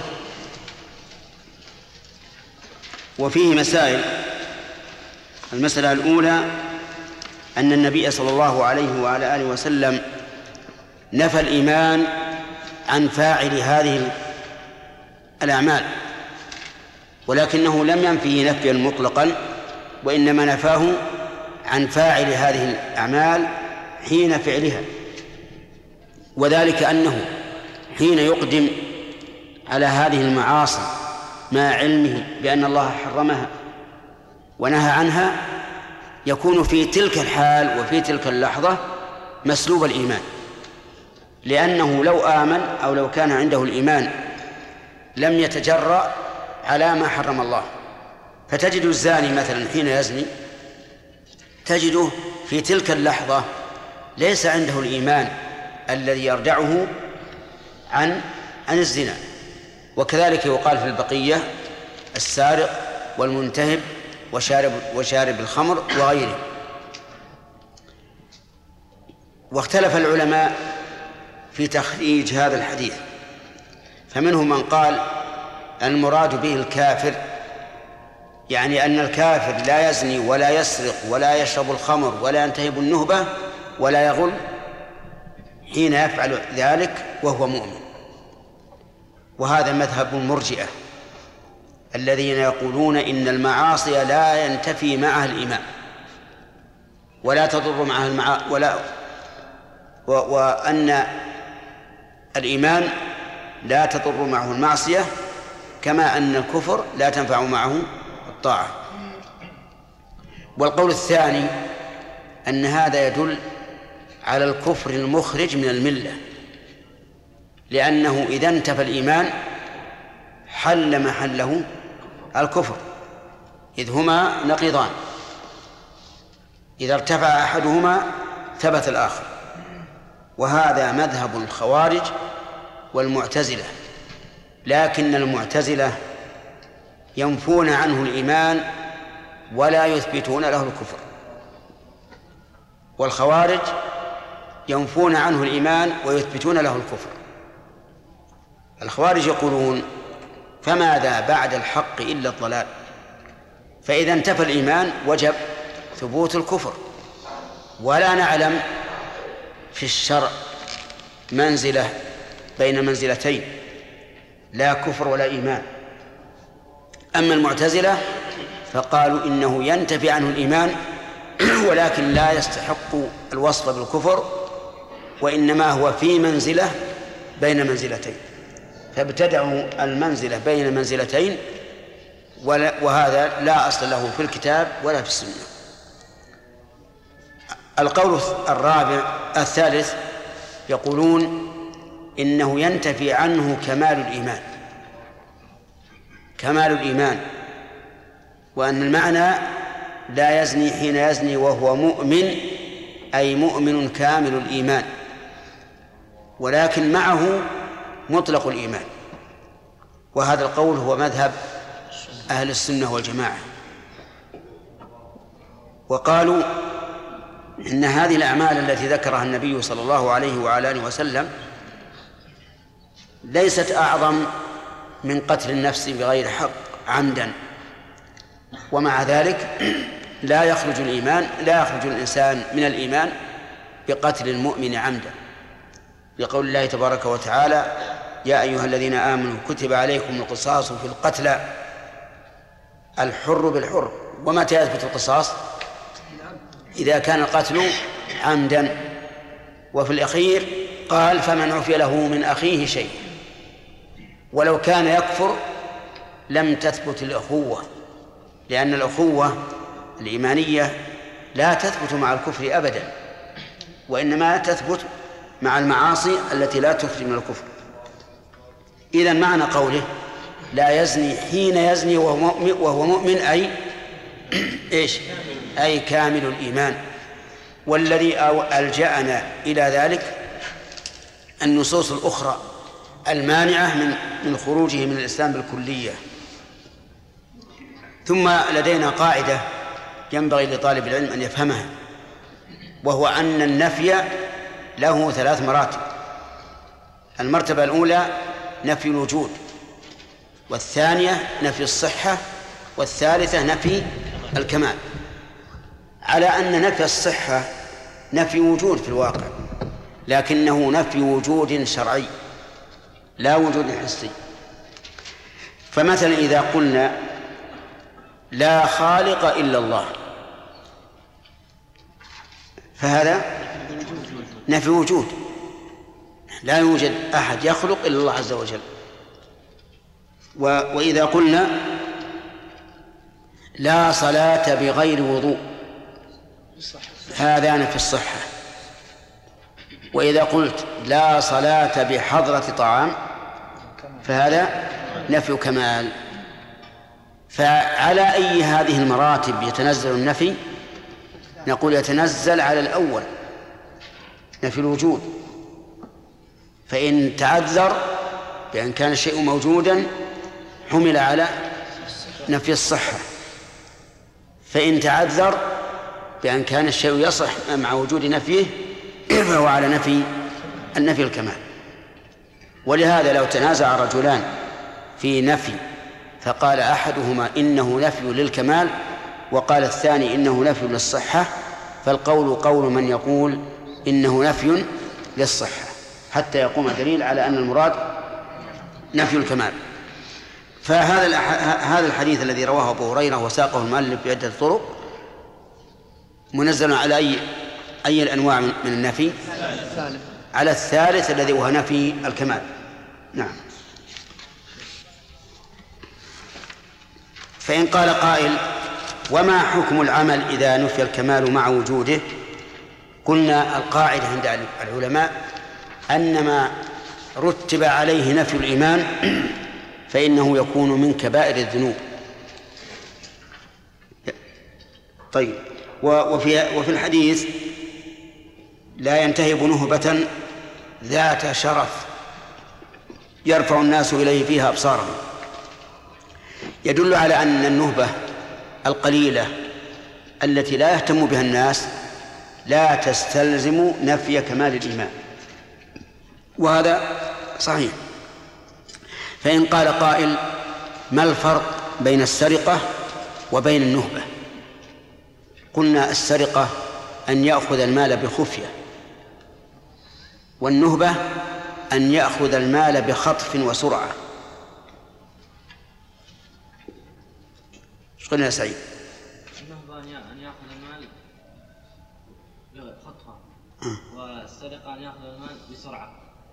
وفيه مسائل. المسألة الأولى أن النبي صلى الله عليه وعلى آله وسلم نفى الإيمان عن فاعل هذه الأعمال، ولكنه لم ينفيه نفيا مطلقا، وإنما نفاه عن فاعل هذه الأعمال حين فعلها، وذلك أنه حين يقدم على هذه المعاصي مع علمه بأن الله حرمها ونهى عنها يكون في تلك الحال وفي تلك اللحظة مسلوب الإيمان، لأنه لو آمن أو لو كان عنده الإيمان لم يتجرأ على ما حرم الله. فتجد الزاني مثلا حين يزني تجده في تلك اللحظة ليس عنده الإيمان الذي يردعه عن عن الزنا. وكذلك يقال في البقية: السارق والمنتهب وشارب, وشارب الخمر وغيره. واختلف العلماء في تخريج هذا الحديث، فمنهم من قال المراد به الكافر، يعني أن الكافر لا يزني ولا يسرق ولا يشرب الخمر ولا ينتهب النهبة ولا يغل حين يفعل ذلك وهو مؤمن. وهذا مذهب المرجئة الذين يقولون إن المعاصي لا ينتفي معها الإيمان ولا تضر معها المعا ولا و... وأن الإيمان لا تضر معه المعصية، كما أن الكفر لا تنفع معه الطاعة. والقول الثاني أن هذا يدل على الكفر المخرج من الملة، لأنه إذا انتفى الإيمان حل محله الكفر، إذ هما نقيضان، إذا ارتفع أحدهما ثبت الآخر. وهذا مذهب الخوارج والمعتزلة، لكن المعتزلة ينفون عنه الإيمان ولا يثبتون له الكفر، والخوارج ينفون عنه الإيمان ويثبتون له الكفر. الخوارج يقولون: فماذا بعد الحق إلا الضلال؟ فإذا انتفى الإيمان وجب ثبوت الكفر، ولا نعلم في الشرع منزلة بين منزلتين، لا كفر ولا إيمان. أما المعتزلة فقالوا إنه ينتفي عنه الإيمان ولكن لا يستحق الوصف بالكفر، وإنما هو في منزلة بين منزلتين، فابتدعوا المنزلة بين منزلتين، وهذا لا أصل له في الكتاب ولا في السنة. القول الرابع الثالث يقولون إنه ينتفي عنه كمال الإيمان، كمال الإيمان، وأن المعنى لا يزني حين يزني وهو مؤمن، أي مؤمن كامل الإيمان، ولكن معه مطلق الإيمان. وهذا القول هو مذهب أهل السنة والجماعة. وقالوا إن هذه الأعمال التي ذكرها النبي صلى الله عليه وعلى آله وسلم ليست أعظم من قتل النفس بغير حق عمدا، ومع ذلك لا يخرج الإيمان لا يخرج الإنسان من الإيمان بقتل المؤمن عمدا، لقول الله تبارك وتعالى: يا أيها الذين آمنوا كتب عليكم القصاص في القتلى، الحر بالحر. ومتى يثبت القصاص؟ إذا كان القتل عمدا. وفي الأخير قال: فمن عفي له من أخيه شيء. ولو كان يكفر لم تثبت الأخوة، لأن الأخوة الإيمانية لا تثبت مع الكفر أبدا، وإنما تثبت مع المعاصي التي لا تخرج من الكفر. إذن معنى قوله لا يزني حين يزني وهو مؤمن, وهو مؤمن أي إيش؟ أي كامل الإيمان. والذي ألجأنا إلى ذلك النصوص الأخرى المانعة من من خروجه من الإسلام بالكلية. ثم لدينا قاعدة ينبغي لطالب العلم أن يفهمها، وهو أن النفي له ثلاث مراتب. المرتبة الأولى نفي الوجود، والثانية نفي الصحة، والثالثة نفي الكمال. على أن نفي الصحة نفي وجود في الواقع، لكنه نفي وجود شرعي لا وجود حسي. فمثلا إذا قلنا لا خالق إلا الله، فهذا نفي وجود، لا يوجد أحد يخلق إلا الله عز وجل. وإذا قلنا لا صلاة بغير وضوء، هذا نفي الصحة. وإذا قلت لا صلاة بحضرة طعام، فهذا نفي كمال. فعلى أي هذه المراتب يتنزل النفي؟ نقول يتنزل على الأول نفي الوجود، فإن تعذر بأن كان الشيء موجودا حمل على نفي الصحة، فإن تعذر بأن كان الشيء يصح مع وجود نفيه فهو على نفي النفي الكمال. ولهذا لو تنازع رجلان في نفي فقال أحدهما إنه نفي للكمال وقال الثاني إنه نفي للصحة، فالقول قول من يقول إنه نفي للصحة حتى يقوم دليل على أن المراد نفي الكمال. فهذا هذا الحديث الذي رواه أبو هريرة وساقه المؤلف بعدة طرق منزل على أي أي الأنواع من النفي؟ على الثالث الذي هو نفي الكمال. نعم. فإن قال قائل: وما حكم العمل إذا نفي الكمال مع وجوده؟ قلنا القاعدة عند العلماء أن ما رتب عليه نفي الإيمان فإنه يكون من كبائر الذنوب. طيب، وفي وفي الحديث لا ينتهب نهبة ذات شرف يرفع الناس إليه فيها أبصارهم، يدل على أن النهبة القليلة التي لا يهتم بها الناس لا تستلزم نفي كمال الإيمان، وهذا صحيح. فإن قال قائل: ما الفرق بين السرقة وبين النهبة؟ قلنا السرقة أن يأخذ المال بخفية، والنهبة أن يأخذ المال بخطف وسرعة. ايش قلنا يا سعيد؟ النهبة أن يأخذ المال بخطفة، والسرقة أن يأخذ المال بسرعة.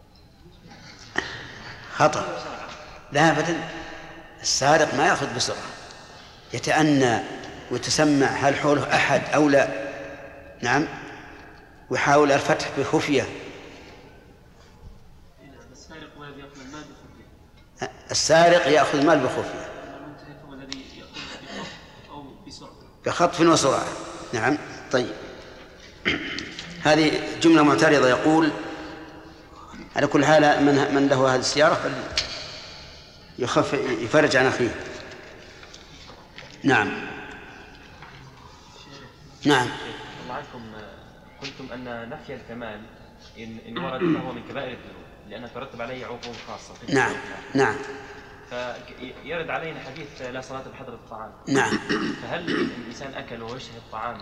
خطأ. لا أبدا، السارق ما يأخذ بسرعة، يتأنى ويتسمع هل حوله أحد أو لا، نعم، ويحاول الفتح بخفية. السارق يأخذ المال بخفية. السارق يأخذ المال بخفية، بخطف وسرعة. نعم. طيب، هذه جملة معترضة. يقول على كل حال من من له هذه السيارة يخف يفرج عن أخيه. نعم. نعم. الله عنكم، قلتم أن نفي الكمال إن, إن ورد فهو من كبائر الذنوب لأنه ترتب عليه عقوبة خاصة. نعم. نعم. فيرد علينا حديث لا صلاة بحضرة الطعام. نعم. فهل الإنسان أكل ويشتهي الطعام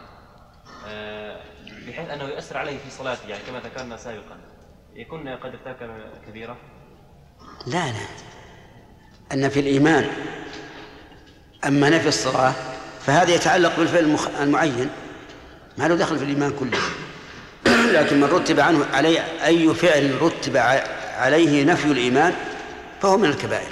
بحيث أنه يؤثر عليه في صلاته، يعني كما ذكرنا سابقا، يكون قد ارتكب كبيرة؟ لا لا، أن في الإيمان. أما نفي الصلاة فهذا يتعلق بالفعل المعين، ما له دخل في الإيمان كله. لكن من رتب عنه عليه أي فعل رتب عليه نفي الإيمان فهو من الكبائر.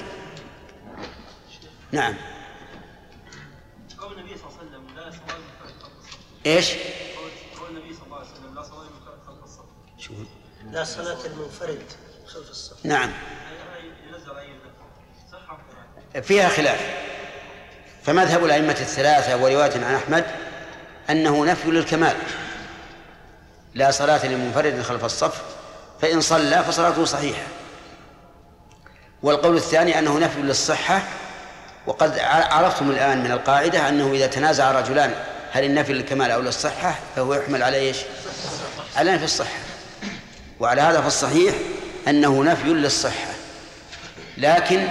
نعم. قول النبي صلى الله عليه وسلم لا صلاة خلف الصف. إيش؟ قول النبي صلى الله عليه وسلم لا صلاة خلف الصف. شو؟ لا صلاة المنفرد خلف الصف. نعم. ينزل أي صحة فيها خلاف، فمذهب الأئمة الثلاثة ورواية عن أحمد أنه نفي للكمال، لا صلاة لمنفرد خلف الصف، فإن صلى فصلاته صحيحة. والقول الثاني أنه نفي للصحة، وقد عرفتم الآن من القاعدة أنه إذا تنازع رجلان هل النفي للكمال أو للصحة فهو يحمل على إيش؟ على نفي الصحة. وعلى هذا فالصحيح أنه نفي للصحة، لكن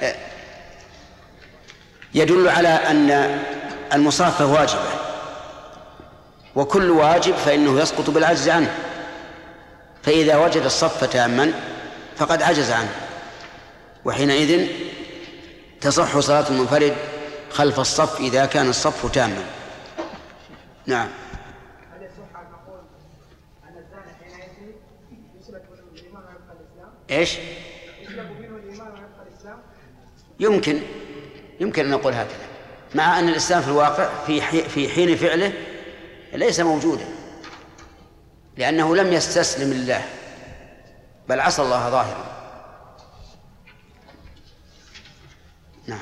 يدل على أن المصافة واجبة، وكل واجب فإنه يسقط بالعجز عنه، فإذا وجد الصف تاما فقد عجز عنه، وحينئذ تصح صلاة المنفرد خلف الصف إذا كان الصف تاما. نعم. هل يصح أن نقول أن الزاني حينئذ يسلب منه الإيمان ويبقى الإسلام؟ إيش؟ يسلب منه الإيمان ويبقى الإسلام؟ يمكن يمكن أن نقول هكذا، مع أن الإسلام في الواقع في في حين فعله ليس موجودا، لأنه لم يستسلم لله بل عصى الله ظاهرا. نعم.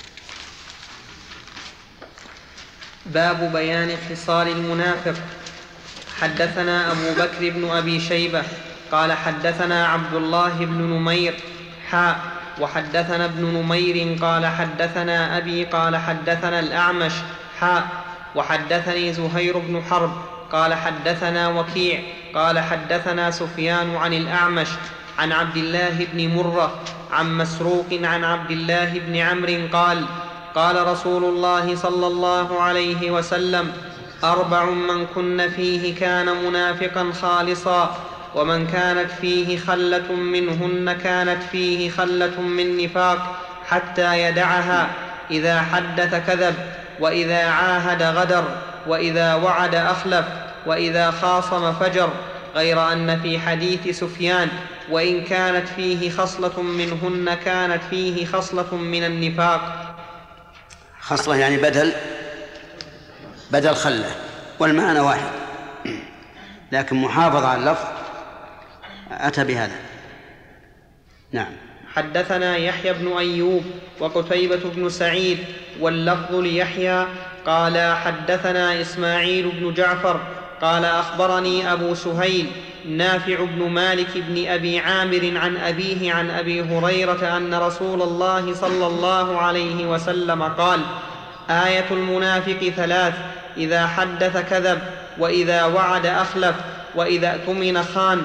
باب بيان خصال المنافق. حدثنا أبو بكر بن أبي شيبة قال حدثنا عبد الله بن نمير حاء وحدثنا ابن نمير قال حدثنا أبي قال حدثنا الأعمش حاء وحدثني زهير بن حرب قال حدثنا وكيع قال حدثنا سفيان عن الأعمش عن عبد الله بن مرة عن مسروق عن عبد الله بن عمرو قال قال رسول الله صلى الله عليه وسلم أربع من كن فيه كان منافقا خالصا، ومن كانت فيه خلة منهن كانت فيه خلة من نفاق حتى يدعها: إذا حدث كذب، وإذا عاهد غدر، وإذا وعد أخلف، وإذا خاصم فجر. غير أن في حديث سفيان: وإن كانت فيه خصلة منهن كانت فيه خصلة من النفاق. خصلة يعني بدل بدل خلة، والمعنى واحد، لكن محافظة على اللفظ أتى بهذا. نعم. حدثنا يحيى بن أيوب وقتيبة بن سعيد واللفظ ليحيى قال حدثنا إسماعيل بن جعفر قال أخبرني أبو سهيل نافع بن مالك بن أبي عامر عن أبيه عن أبي هريرة أن رسول الله صلى الله عليه وسلم قال: آية المنافق ثلاث: إذا حدث كذب، وإذا وعد أخلف، وإذا اؤتمن خان.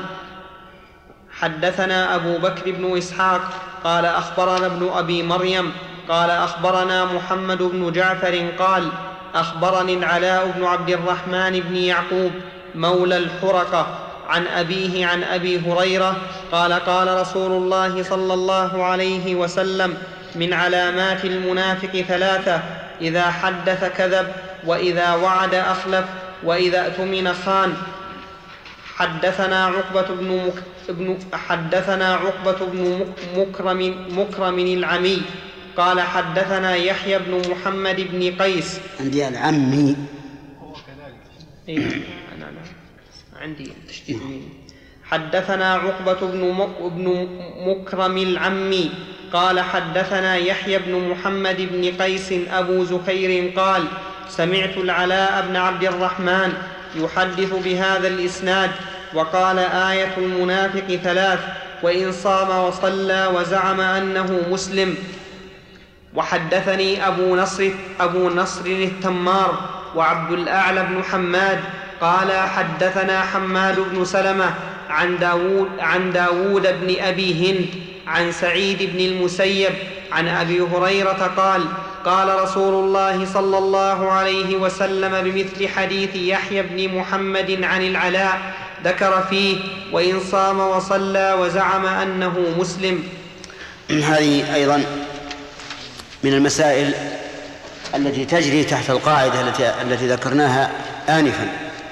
حدثنا أبو بكر بن إسحاق قال أخبرنا ابن أبي مريم قال أخبرنا محمد بن جعفر قال أخبرني العلاء بن عبد الرحمن بن يعقوب مولى الحرقة عن أبيه عن أبي هريرة قال قال رسول الله صلى الله عليه وسلم: من علامات المنافق ثلاثة: إذا حدث كذب، وإذا وعد أخلف، وإذا اؤتمن خان. حدثنا عقبة بن مك... ابن... حدثنا عقبة بن مكرم مكرم العمي قال حدثنا يحيى بن محمد بن قيس. عندي العمي. هو كذلك. إيه أنا لا. عندي تشديد. حدثنا عقبة بن م... بن مكرم العمي قال حدثنا يحيى بن محمد بن قيس أبو زكير قال سمعت العلاء بن عبد الرحمن يحدث بهذا الإسناد وقال آية المنافق ثلاث: وإن صام وصلى وزعم أنه مسلم. وحدثني أبو نصر, أبو نصر التمار وعبد الأعلى بن حماد قال حدثنا حماد بن سلمة عن داود, عن داود بن أبي هند عن سعيد بن المسيب عن أبي هريرة قال قال رسول الله صلى الله عليه وسلم بمثل حديث يحيى بن محمد عن العلاء ذكر فيه: وإن صام وصلى وزعم أنه مسلم. هذه أيضا من المسائل التي تجري تحت القاعدة التي, التي ذكرناها آنفا: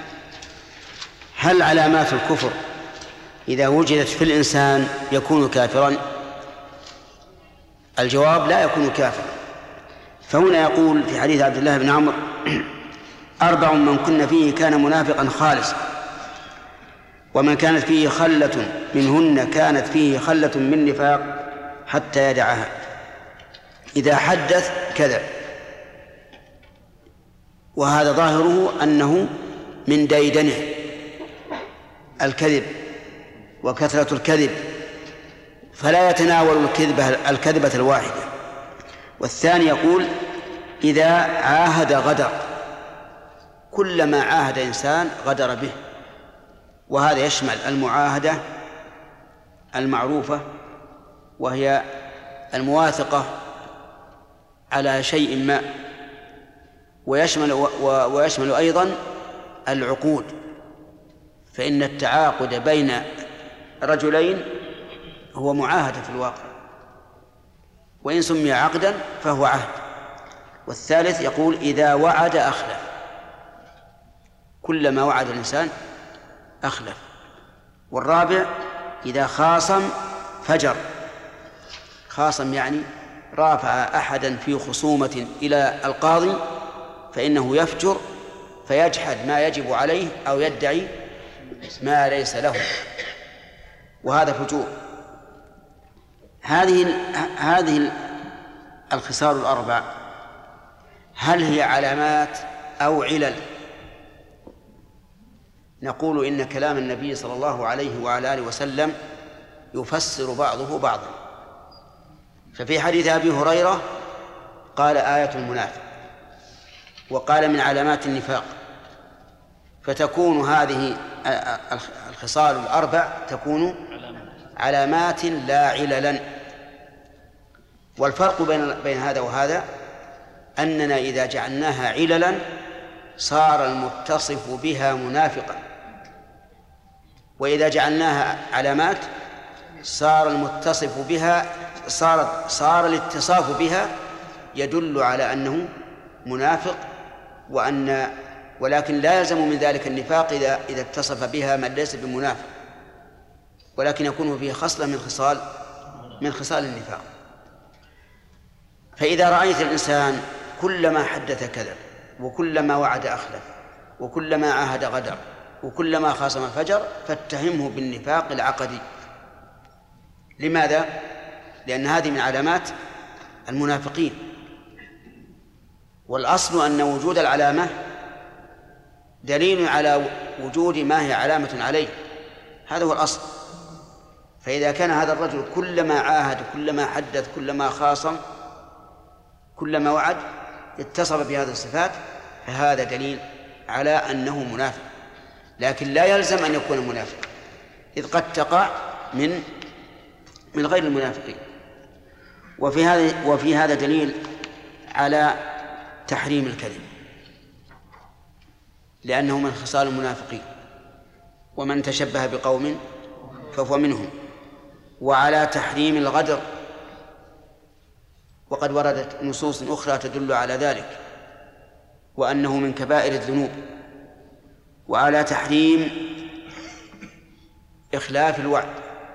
هل علامات الكفر إذا وجدت في الإنسان يكون كافرا؟ الجواب: لا يكون كافرا. فهنا يقول في حديث عبد الله بن عمرو: أربع من كن فيه كان منافقا خالصا، ومن كانت فيه خلة منهن كانت فيه خلة من نفاق حتى يدعها: إذا حدث كذب، وهذا ظاهره أنه من ديدنه الكذب وكثرة الكذب، فلا يتناول الكذبة, الكذبة الواحدة. والثاني يقول: إذا عاهد غدر، كلما عاهد إنسان غدر به، وهذا يشمل المعاهدة المعروفة وهي المواثقة على شيء ما، ويشمل, ويشمل أيضا العقود، فإن التعاقد بين رجلين هو معاهدة في الواقع، وإن سمي عقدا فهو عهد. والثالث يقول: إذا وعد أخلف، كلما وعد الإنسان أخلف. والرابع: إذا خاصم فجر، خاصم يعني رافع أحدا في خصومة إلى القاضي فإنه يفجر فيجحد ما يجب عليه أو يدعي ما ليس له، وهذا فجور. هذه هذه الخصال الأربع هل هي علامات أو علل؟ نقول إن كلام النبي صلى الله عليه وعلى آله وسلم يفسر بعضه بعضا. ففي حديث أبي هريرة قال آية المنافق، وقال من علامات النفاق، فتكون هذه الخصال الأربع تكون علامات لا عللا. والفرق بين بين هذا وهذا أننا إذا جعلناها عللا صار المتصف بها منافقا، وإذا جعلناها علامات صار المتصف بها صار صار الاتصاف بها يدل على أنه منافق، وأن ولكن لا يلزم من ذلك النفاق إذا إذا اتصف بها من ليس بمنافق، ولكن يكون فيه خصلة من خصال من خصال النفاق. فإذا رأيت الإنسان كلما حدث كذب، وكلما وعد أخلف، وكلما عاهد غدر، وكلما خاصم فجر، فاتهمه بالنفاق العقدي. لماذا؟ لأن هذه من علامات المنافقين، والأصل أن وجود العلامة دليل على وجود ما هي علامة عليه، هذا هو الأصل. فإذا كان هذا الرجل كلما عاهد، كلما حدث، كلما خاصم، كلما وعد اتصف بهذه الصفات، فهذا دليل على أنه منافق، لكن لا يلزم أن يكون منافق، إذ قد تقع من من غير المنافقين. وفي هذا وفي هذا دليل على تحريم الكذب، لأنه من خصال المنافقين، ومن تشبه بقوم فهو منهم، وعلى تحريم الغدر، وقد وردت نصوص أخرى تدل على ذلك وأنه من كبائر الذنوب، وعلى تحريم إخلاف الوعد،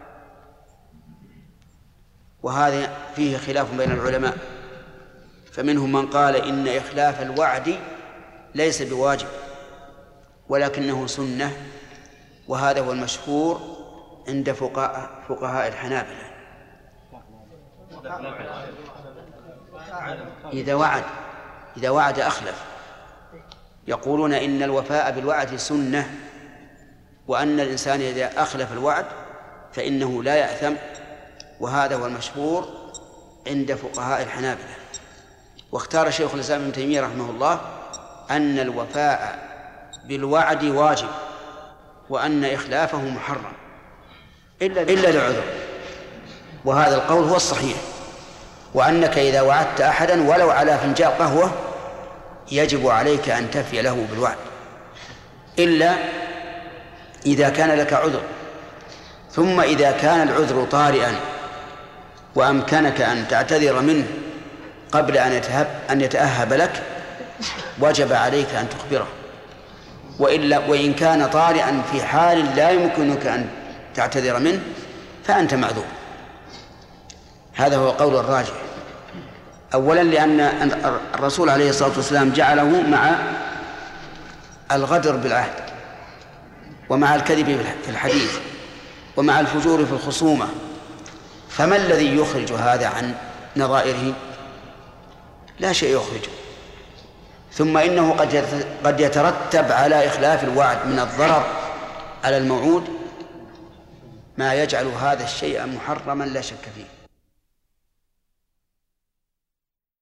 وهذا فيه خلاف بين العلماء، فمنهم من قال إن إخلاف الوعد ليس بواجب ولكنه سنة، وهذا هو المشهور عند فقهاء فقهاء الحنابلة. إذا وعد إذا وعد أخلف، يقولون إن الوفاء بالوعد سنة، وأن الإنسان إذا أخلف الوعد فإنه لا يأثم، وهذا هو المشهور عند فقهاء الحنابلة. واختار شيخ الإسلام ابن تيمية رحمه الله أن الوفاء بالوعد واجب، وأن إخلافه محرم إلا إلا لعذر، وهذا القول هو الصحيح، وأنك إذا وعدت أحدا ولو على فنجان قهوة يجب عليك أن تفي له بالوعد، إلا إذا كان لك عذر. ثم إذا كان العذر طارئا وأمكنك أن تعتذر منه قبل أن يتهب أن يتأهب لك وجب عليك أن تخبره، وإلا وإن كان طارئا في حال لا يمكنك أن تعتذر منه فأنت معذور. هذا هو قول الراجح، أولا لأن الرسول عليه الصلاة والسلام جعله مع الغدر بالعهد، ومع الكذب في الحديث، ومع الفجور في الخصومة، فما الذي يخرج هذا عن نظائره؟ لا شيء يخرجه. ثم إنه قد قد يترتب على إخلاف الوعد من الضرر على الموعود ما يجعل هذا الشيء محرما لا شك فيه.